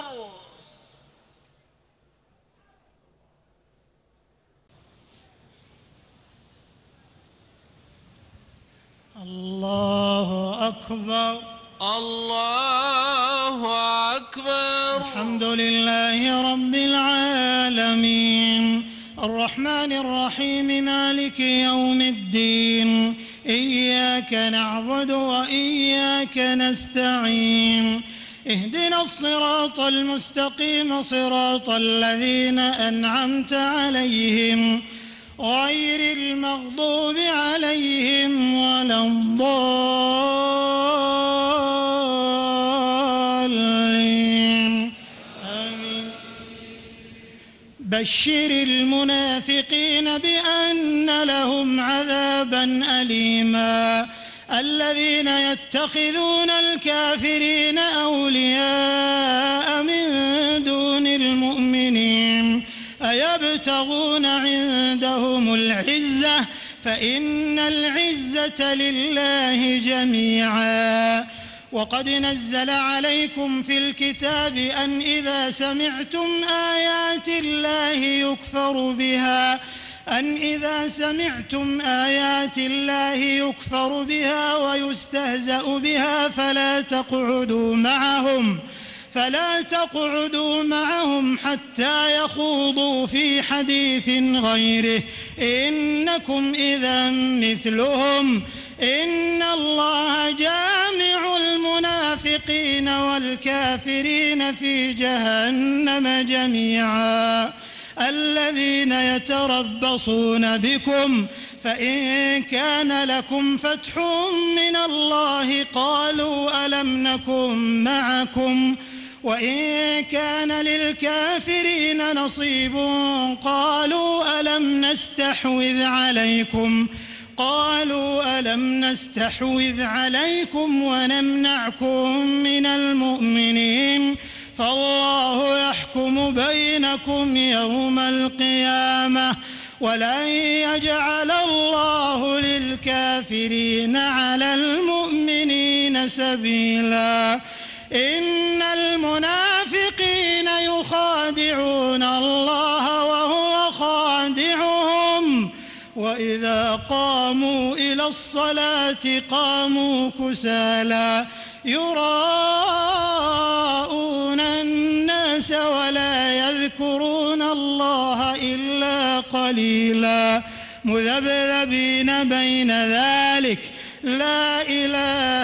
الله أكبر الله أكبر الحمد لله رب العالمين الرحمن الرحيم مالك يوم الدين إياك نعبد وإياك نستعين اهدنا الصراط المستقيم صراط الذين أنعمت عليهم غير المغضوب عليهم ولا الضالين آمين بشر المنافقين بأن لهم عذابا أليما الذين يتخذون الكافرين أولياء من دون المؤمنين أيبتغون عندهم العزة فإن العزة لله جميعا وقد نزل عليكم في الكتاب أن إذا سمعتم آيات الله يكفر بها أن إذا سمعتم آيات الله يكفر بها ويستهزأ بها فلا تقعدوا معهم فلا تقعدوا معهم حتى يخوضوا في حديث غيره إنكم إذا مثلهم إن الله جامع المنافقين والكافرين في جهنم جميعا الذين يتربصون بكم فإن كان لكم فتح من الله قالوا ألم نكن معكم وإن كان للكافرين نصيب قالوا ألم نستحوذ عليكم قالوا ألم نستحوذ عليكم ونمنعكم من المؤمنين فالله يحكم بينكم يوم القيامة ولن يجعل الله للكافرين على المؤمنين سبيلا إن المنافقين يخادعون الله وهو خادعهم وإذا قاموا إلى الصلاة قاموا كسالى يراءون الناس ولا يذكرون الله إلا قليلا مذبذبين بين ذلك لا إله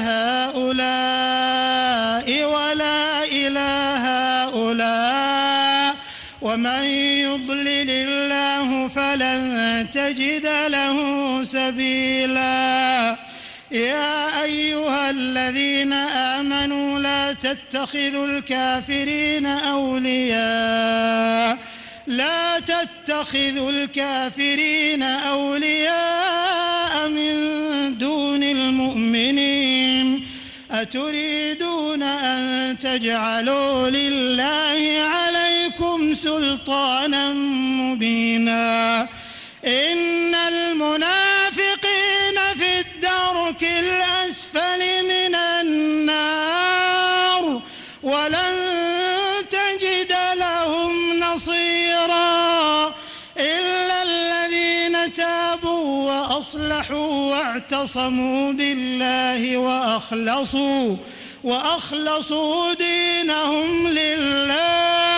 هؤلاء ولا إله هؤلاء ومن يضلل الله فلن تجد له سبيلا يا أيها الذين آمنوا لا تتخذوا الكافرين أولياء لا تتخذوا الكافرين أولياء من دون المؤمنين أتريدون أن تجعلوا لله عليكم سلطانا مبينا إن المنافقين في الدرك الأسفل من النار ولن تجد لهم نصيرا إلا الذين تابوا وأصلحوا واعتصموا بالله وأخلصوا وأخلصوا دينهم لله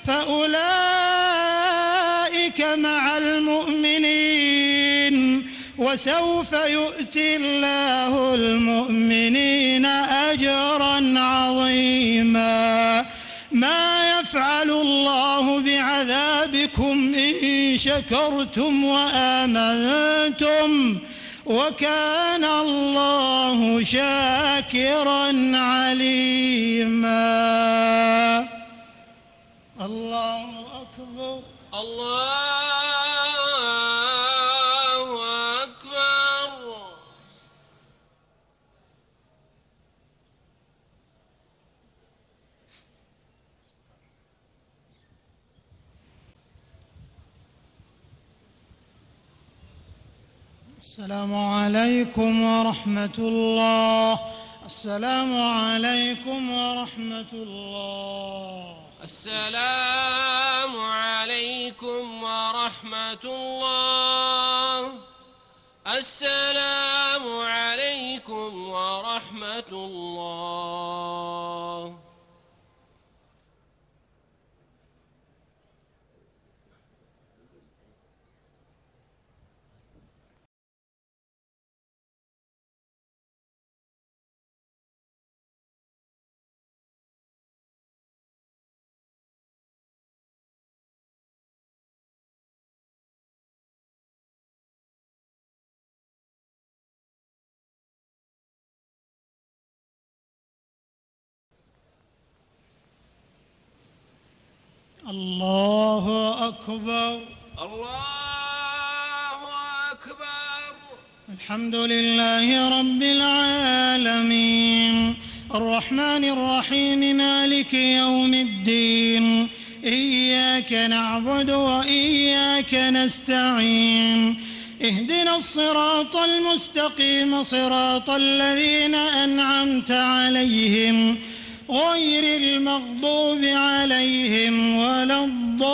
فأولئك مع المؤمنين وسوف يؤتي الله المؤمنين أجرا عظيما ما يفعل الله بعذابكم إن شكرتم وآمنتم وكان الله شاكرا عليما الله أكبر الله أكبر السلام عليكم ورحمة الله السلام عليكم ورحمة الله السلام عليكم ورحمة الله السلام عليكم ورحمة الله الله أكبر الله أكبر الحمد لله رب العالمين الرحمن الرحيم مالك يوم الدين إياك نعبد وإياك نستعين اهدنا الصراط المستقيم صراط الذين أنعمت عليهم غير المغضوب عليهم ولا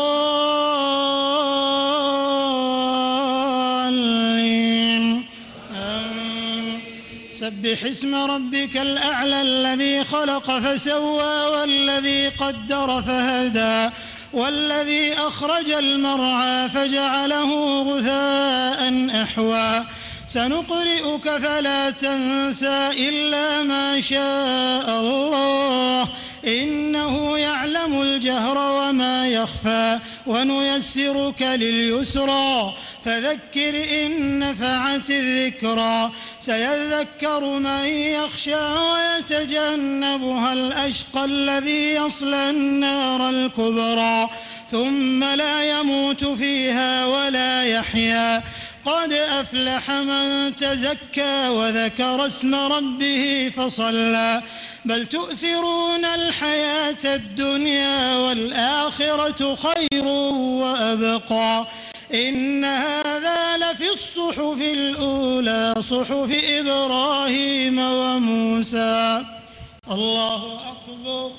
الضالين آمين سبح اسم ربك الأعلى الذي خلق فسوى والذي قدر فهدى والذي أخرج المرعى فجعله غثاء أحوى سنقرئك فلا تنسى إلا ما شاء الله إنه يعلم الجهر وما يخفى ونيسرك لليسرى فذكر إن نفعت الذكرى سيذكر من يخشى ويتجنبها الأشقى الذي يصلى النار الكبرى ثم لا يموت فيها ولا يحيا قد أفلح من تزكى وذكر اسم ربه فصلى بل تؤثرون الحياة الدنيا والآخرة خير وأبقى إن هذا لفي الصحف الأولى صحف إبراهيم وموسى الله أكبر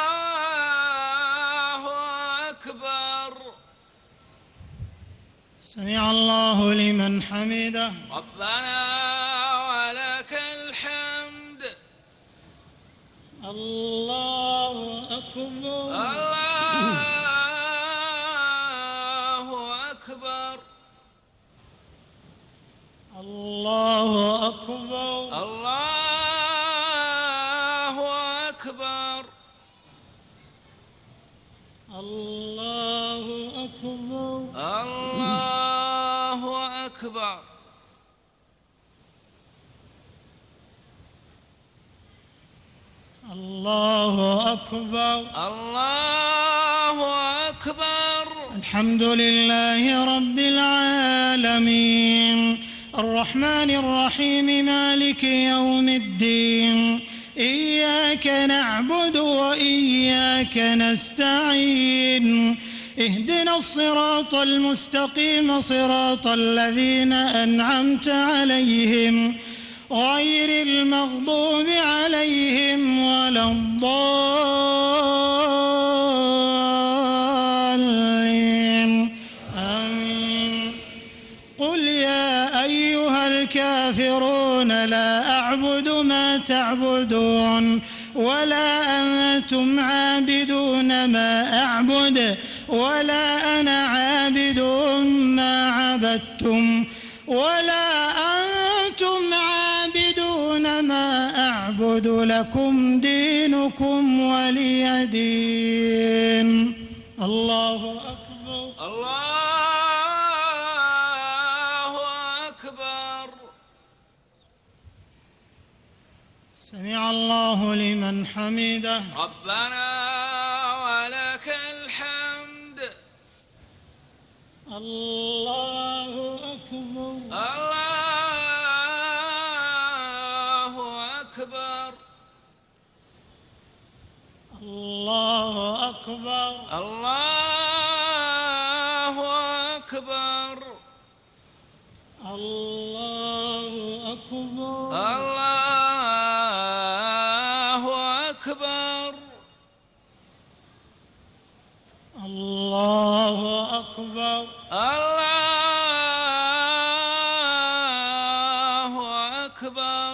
الله أكبر سمع الله لمن حمده. ربنا ولك الحمد. الله أكبر. الله أكبر. الله أكبر. الله أكبر. الله أكبر. الله أكبر. الله أكبر. الله أكبر. الحمد لله رب العالمين الرحمن الرحيم مالك يوم الدين إياك نعبد وإياك نستعين اهدنا الصراط المستقيم صراط الذين أنعمت عليهم غير المغضوب عليهم ولا الضالين آمين. قل يا أيها الكافرون لا أعبد ما تعبدون ولا أنتم عابدون ما أعبد ولا أنا عابد ما عبدتم ولا أنتم عابدون ما أعبد لكم دينكم ولي دين. الله أكبر. الله أكبر. سمع الله لمن حمده. ربنا ولك الحمد. الله أكبر. الله أكبر. الله أكبر. الله أكبر. الله أكبر. الله أكبر. الله أكبر. الله أكبر.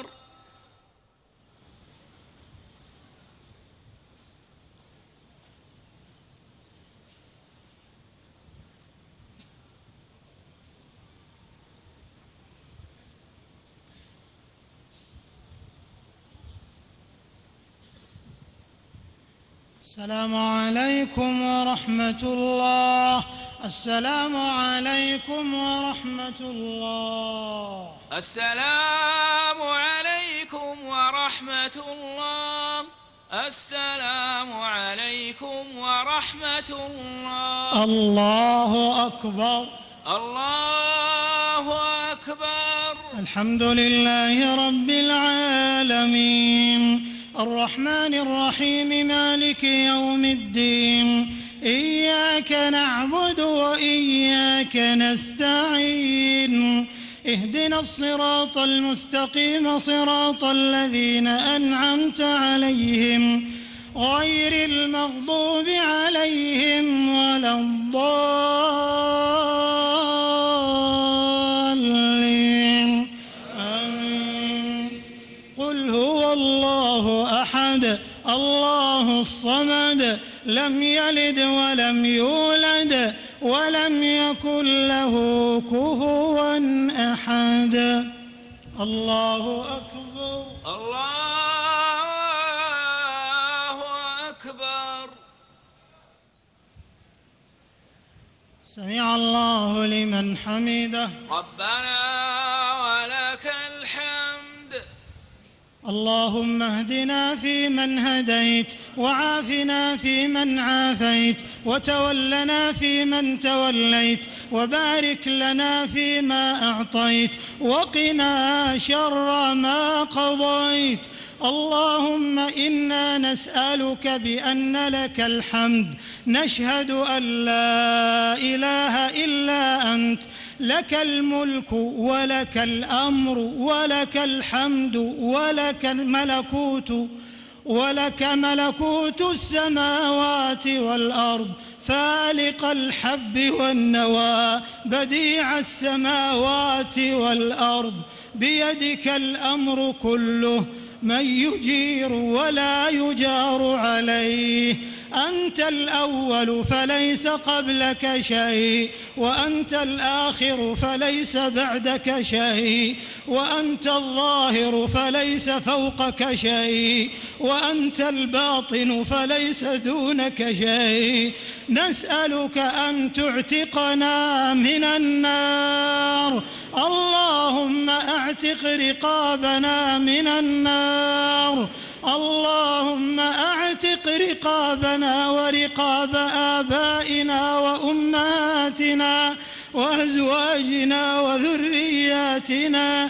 السلام عليكم ورحمة الله. السلام عليكم ورحمة الله. السلام عليكم ورحمة الله. السلام عليكم ورحمة الله. الله أكبر. الله أكبر. الحمد لله رب العالمين الرحمن الرحيم مالك يوم الدين إياك نعبد وإياك نستعين اهدنا الصراط المستقيم صراط الذين أنعمت عليهم غير المغضوب عليهم ولا الضالين آمين. قل هو الله أحد الله الصمد لم يلد ولم يولد ولم يكن له كفوا أحد. الله أكبر. الله أكبر. سمع الله لمن حمده. ربنا ولك الحمد. اللهم اهدنا فيمن هديت وعافنا فيمن عافيت وتولنا فيمن توليت وبارك لنا فيما أعطيت وقنا شر ما قضيت. اللهم إنا نسألك بأن لك الحمد نشهد أن لا إله إلا أنت لك الملك ولك الأمر ولك الحمد ولك الملكوت ولك ملكوت السماوات والأرض فالق الحب والنوى بديع السماوات والأرض بيدك الأمر كله من يجير ولا يجار عليه أنت الأول فليس قبلك شيء وأنت الآخر فليس بعدك شيء وأنت الظاهر فليس فوقك شيء وأنت الباطن فليس دونك شيء نسألك أن تعتقنا من النار اللهم اعتق رقابنا من النار اللهم اعتق رقابنا ورقاب آبائنا وأمهاتنا وأزواجنا وذرياتنا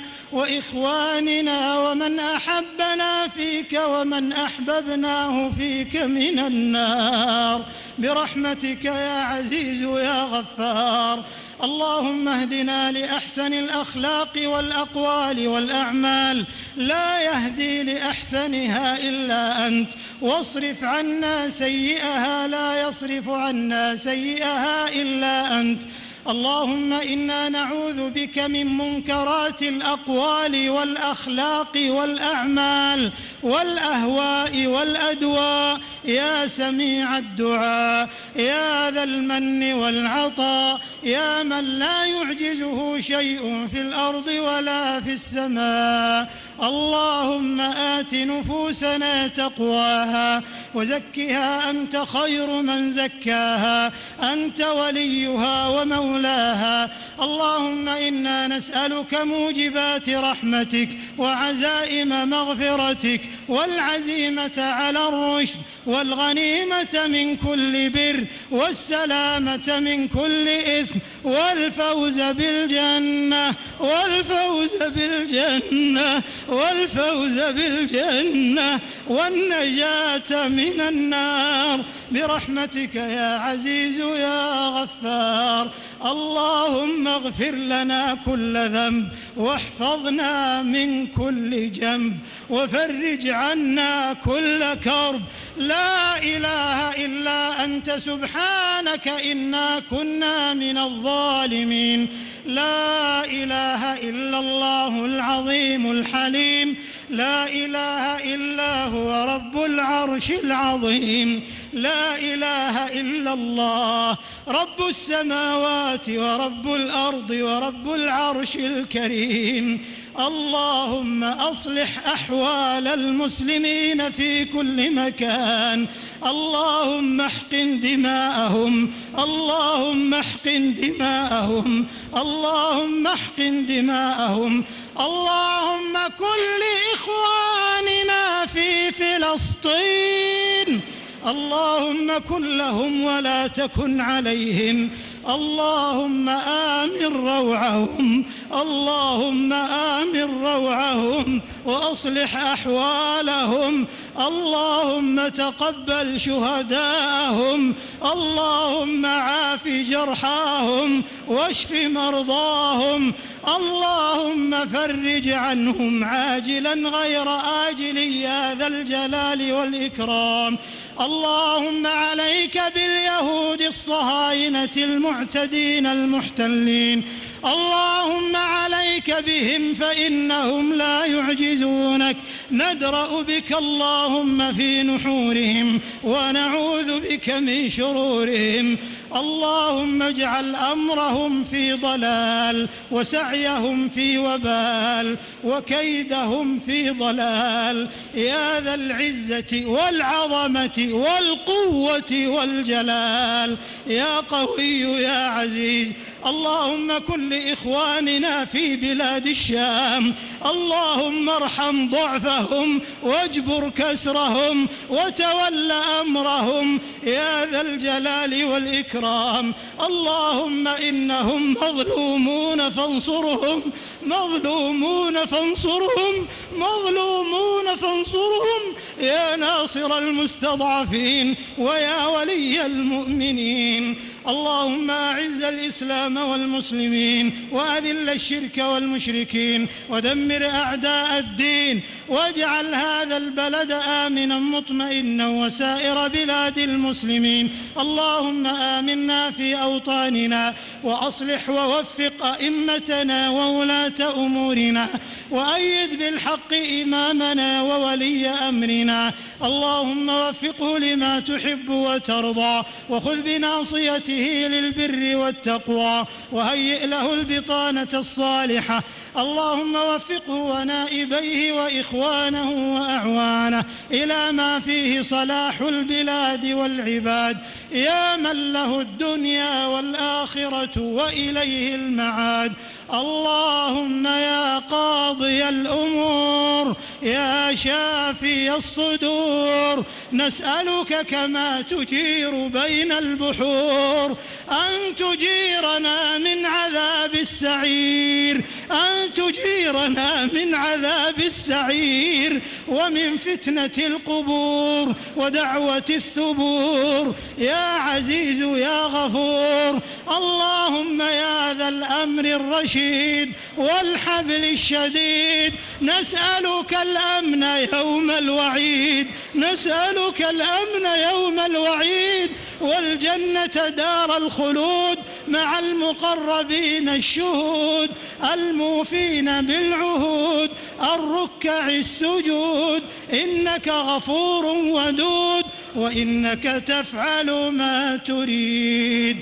وإخواننا ومن أحبنا فيك ومن أحببناه فيك من النار برحمتك يا عزيز يا غفار. اللهم اهدنا لأحسن الأخلاق والأقوال والأعمال لا يهدي لأحسنها إلا أنت واصرف عنا سيئها لا يصرف عنا سيئها إلا أنت. اللهم إنا نعوذ بك من منكرات الأقوال والأخلاق والأعمال والأهواء والأدواء يا سميع الدعاء يا ذا المن والعطاء يا من لا يعجزه شيء في الأرض ولا في السماء. اللهم آت نفوسنا تقواها وزكها أنت خير من زكاها أنت وليها ومولاها. اللهم إنا نسألك موجبات رحمتك وعزائم مغفرتك والعزيمة على الرشد والغنيمة من كل بر والسلامة من كل إثم والفوز بالجنة والفوز بالجنة والفوز بالجنة والنجاة من النار برحمتك يا عزيز يا غفار. اللهم اغفر لنا كل ذنب واحفظنا من كل جنب وفرج عنا كل كرب. لا إله إلا أنت سبحانك إنا كنا من الظالمين. لا إله إلا الله العظيم الحليم لا إله إلا هو رب العرش العظيم. لا إله إلا الله رب السماوات ورب الأرض ورب العرش الكريم. اللهم أصلح أحوال المسلمين في كل مكان. اللهم احقن دماءهم اللهم احقن دماءهم اللهم احقن دماءهم. اللهم كن لإخواننا في فلسطين اللهم كن لهم ولا تكن عليهم. اللهم آمن روعهم اللهم آمن روعهم وأصلح أحوالهم. اللهم تقبل شهداءهم. اللهم عاف جرحاهم واشف مرضاهم. اللهم فرج عنهم عاجلا غير آجل يا ذا الجلال والإكرام. اللهم عليك باليهود الصهاينة المعتدين المحتلين. اللهم عليك بهم فإنهم لا يعجزونك. ندرأ بك اللهم في نحورهم ونعوذ بك من شرورهم. اللهم اجعل أمرهم في ضلال وسعيهم في وبال وكيدهم في ضلال يا ذا العزة والعظمة والقوة والجلال يا قوي يا عزيز. اللهم كن لإخواننا في بلاد الشام. اللهم ارحم ضعفهم واجبر كسرهم وتول أمرهم يا ذا الجلال والإكرام. اللهم إنهم مظلومون فانصرهم مظلومون فانصرهم مظلومون فانصرهم يا ناصر المستضعفين ويا ولي المؤمنين. اللهم أعز الإسلام والمسلمين وأذل الشرك والمشركين ودمر أعداء الدين واجعل هذا البلد آمنا مطمئنا وسائر بلاد المسلمين. اللهم آمنا في أوطاننا وأصلح ووفق أئمتنا وولاة أمورنا وأيد بالحق إمامنا وولي أمرنا. اللهم وفقه لما تحب وترضى وخذ بناصيته للبر والتقوى وهيئ له البطانة الصالحة. اللهم وفقه ونائبيه وإخوانه وأعوانه إلى ما فيه صلاح البلاد والعباد يا من له الدنيا والآخرة وإليه المعاد. اللهم يا قاضي الأمور يا شافي الصدور نسألك كما تجير بين البحور أن تجيرنا من عذاب السعير أن تجيرنا من عذاب السعير ومن فتنة القبور ودعوة الثبور يا عزيز يا غفور. اللهم يا ذا الأمر الرشيد والحبل الشديد نسألك الأمن يوم الوعيد نسألك الأمن يوم الوعيد والجنة دار الخلود مع المقربين الشهود الموفين بالعهود الركع السجود. إنك غفور ودود وإنك تفعل ما تريد.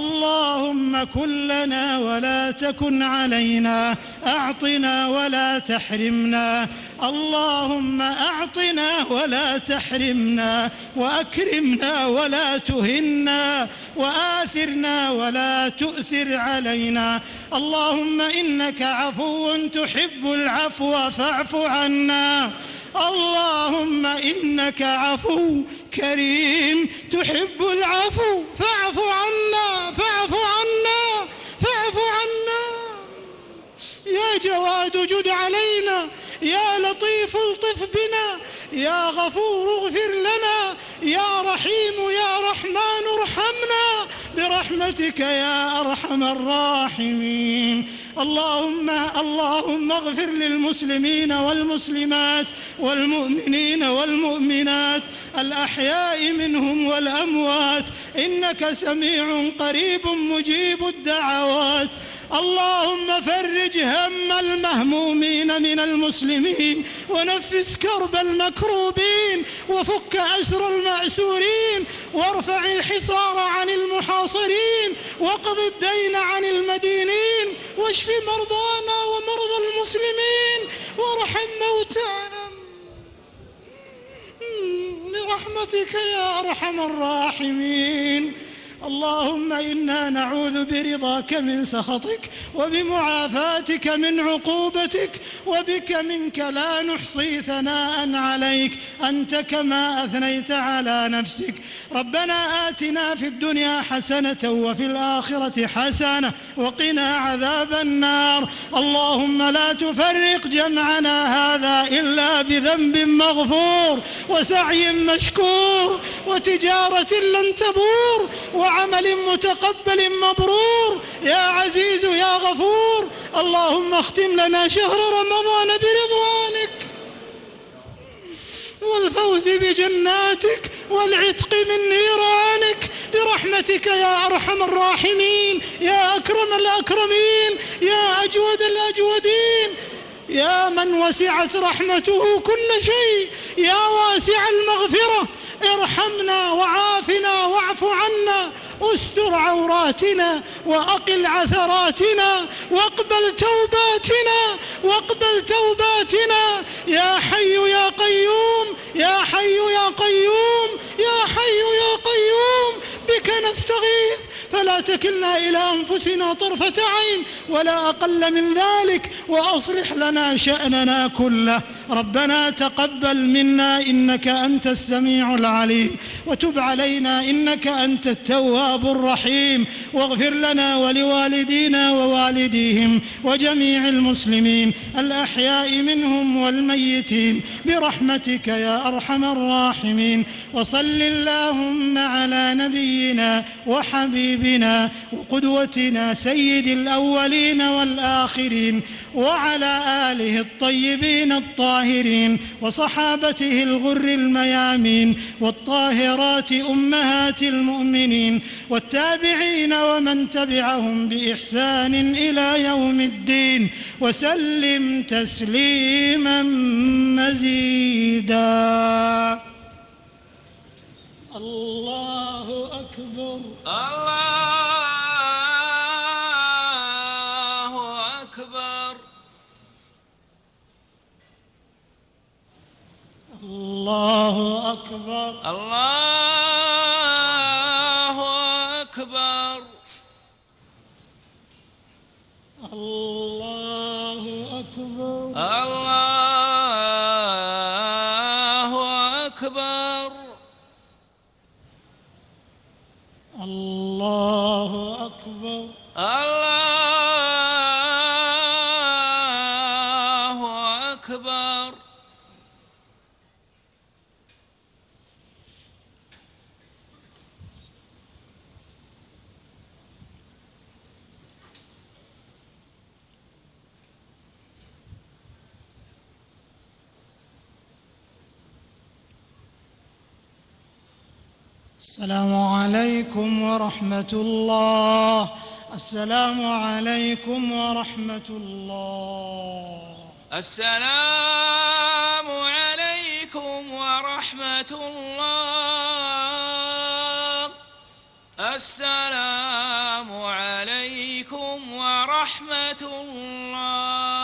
اللهم كن لنا ولا تكن علينا أعطنا ولا تحرمنا. اللهم أعطنا ولا تحرمنا وأكرمنا ولا تهنا وآثرنا ولا تؤثر علينا. اللهم إنك عفو تحب العفو فاعف عنا. اللهم إنك عفو كريم تحب العفو فاعف عنا فاعف عنا فاعف عنا. يا جواد جد علينا يا لطيف الطف بنا يا غفور اغفر لنا يا رحيم يا رحمن ارحمنا برحمتك يا أرحم الراحمين. اللهم اللهم اغفر للمسلمين والمسلمات والمؤمنين والمؤمنات الأحياء منهم والأموات إنك سميع قريب مجيب الدعوات. اللهم فرج هم المهمومين من المسلمين ونفس كرب المكروبين وفك أسر المأسورين وارفع الحصار عن المحاصرين واقض الدين عن المدينين واشف مرضانا ومرضى المسلمين وارحم موتانا برحمتك يا أرحم الراحمين. اللهم إنا نعوذ برضاك من سخطك وبمعافاتك من عقوبتك وبك منك لا نحصي ثناء عليك أنت كما أثنيت على نفسك. ربنا آتنا في الدنيا حسنة وفي الآخرة حسنة وقنا عذاب النار. اللهم لا تفرق جمعنا هذا إلا بذنب مغفور وسعي مشكور وتجارة لن تبور وعمل متقبل مبرور يا عزيز يا غفور. اللهم اختم لنا شهر رمضان برضوانك والفوز بجناتك والعتق من نيرانك برحمتك يا أرحم الراحمين يا أكرم الأكرمين يا أجود الأجودين يا من وسعت رحمته كل شيء يا واسع المغفرة. ارحمنا وعافنا واعف عنا استر عوراتنا وأقل عثراتنا واقبل توباتنا واقبل توباتنا يا حي يا قيوم يا حي يا قيوم يا حي يا قيوم بك نستغيث فلا تكلنا إلى أنفسنا طرفة عين ولا أقل من ذلك وأصلح لنا شأننا كله. ربنا تقبل منا إنك أنت السميع العليم وتب علينا إنك أنت التواب الرحيم واغفر لنا ولوالدينا ووالديهم وجميع المسلمين الأحياء منهم والميتين برحمتك يا أرحم الراحمين. وصل اللهم على نبينا وحبيبنا وقدوتنا سيد الأولين والآخرين وعلى آله الطيبين الطاهرين وصحابته الغر الميامين والطاهرات أمهات المؤمنين والتابعين ومن تبعهم بإحسان إلى يوم الدين وسلم تسليما مزيدا. الله أكبر. الله أكبر. الله أكبر. الله أكبر. الله أكبر. الله أكبر. الله أكبر. الله أكبر. السلام عليكم ورحمة الله. السلام عليكم ورحمة الله. السلام عليكم ورحمة الله. السلام عليكم ورحمة الله.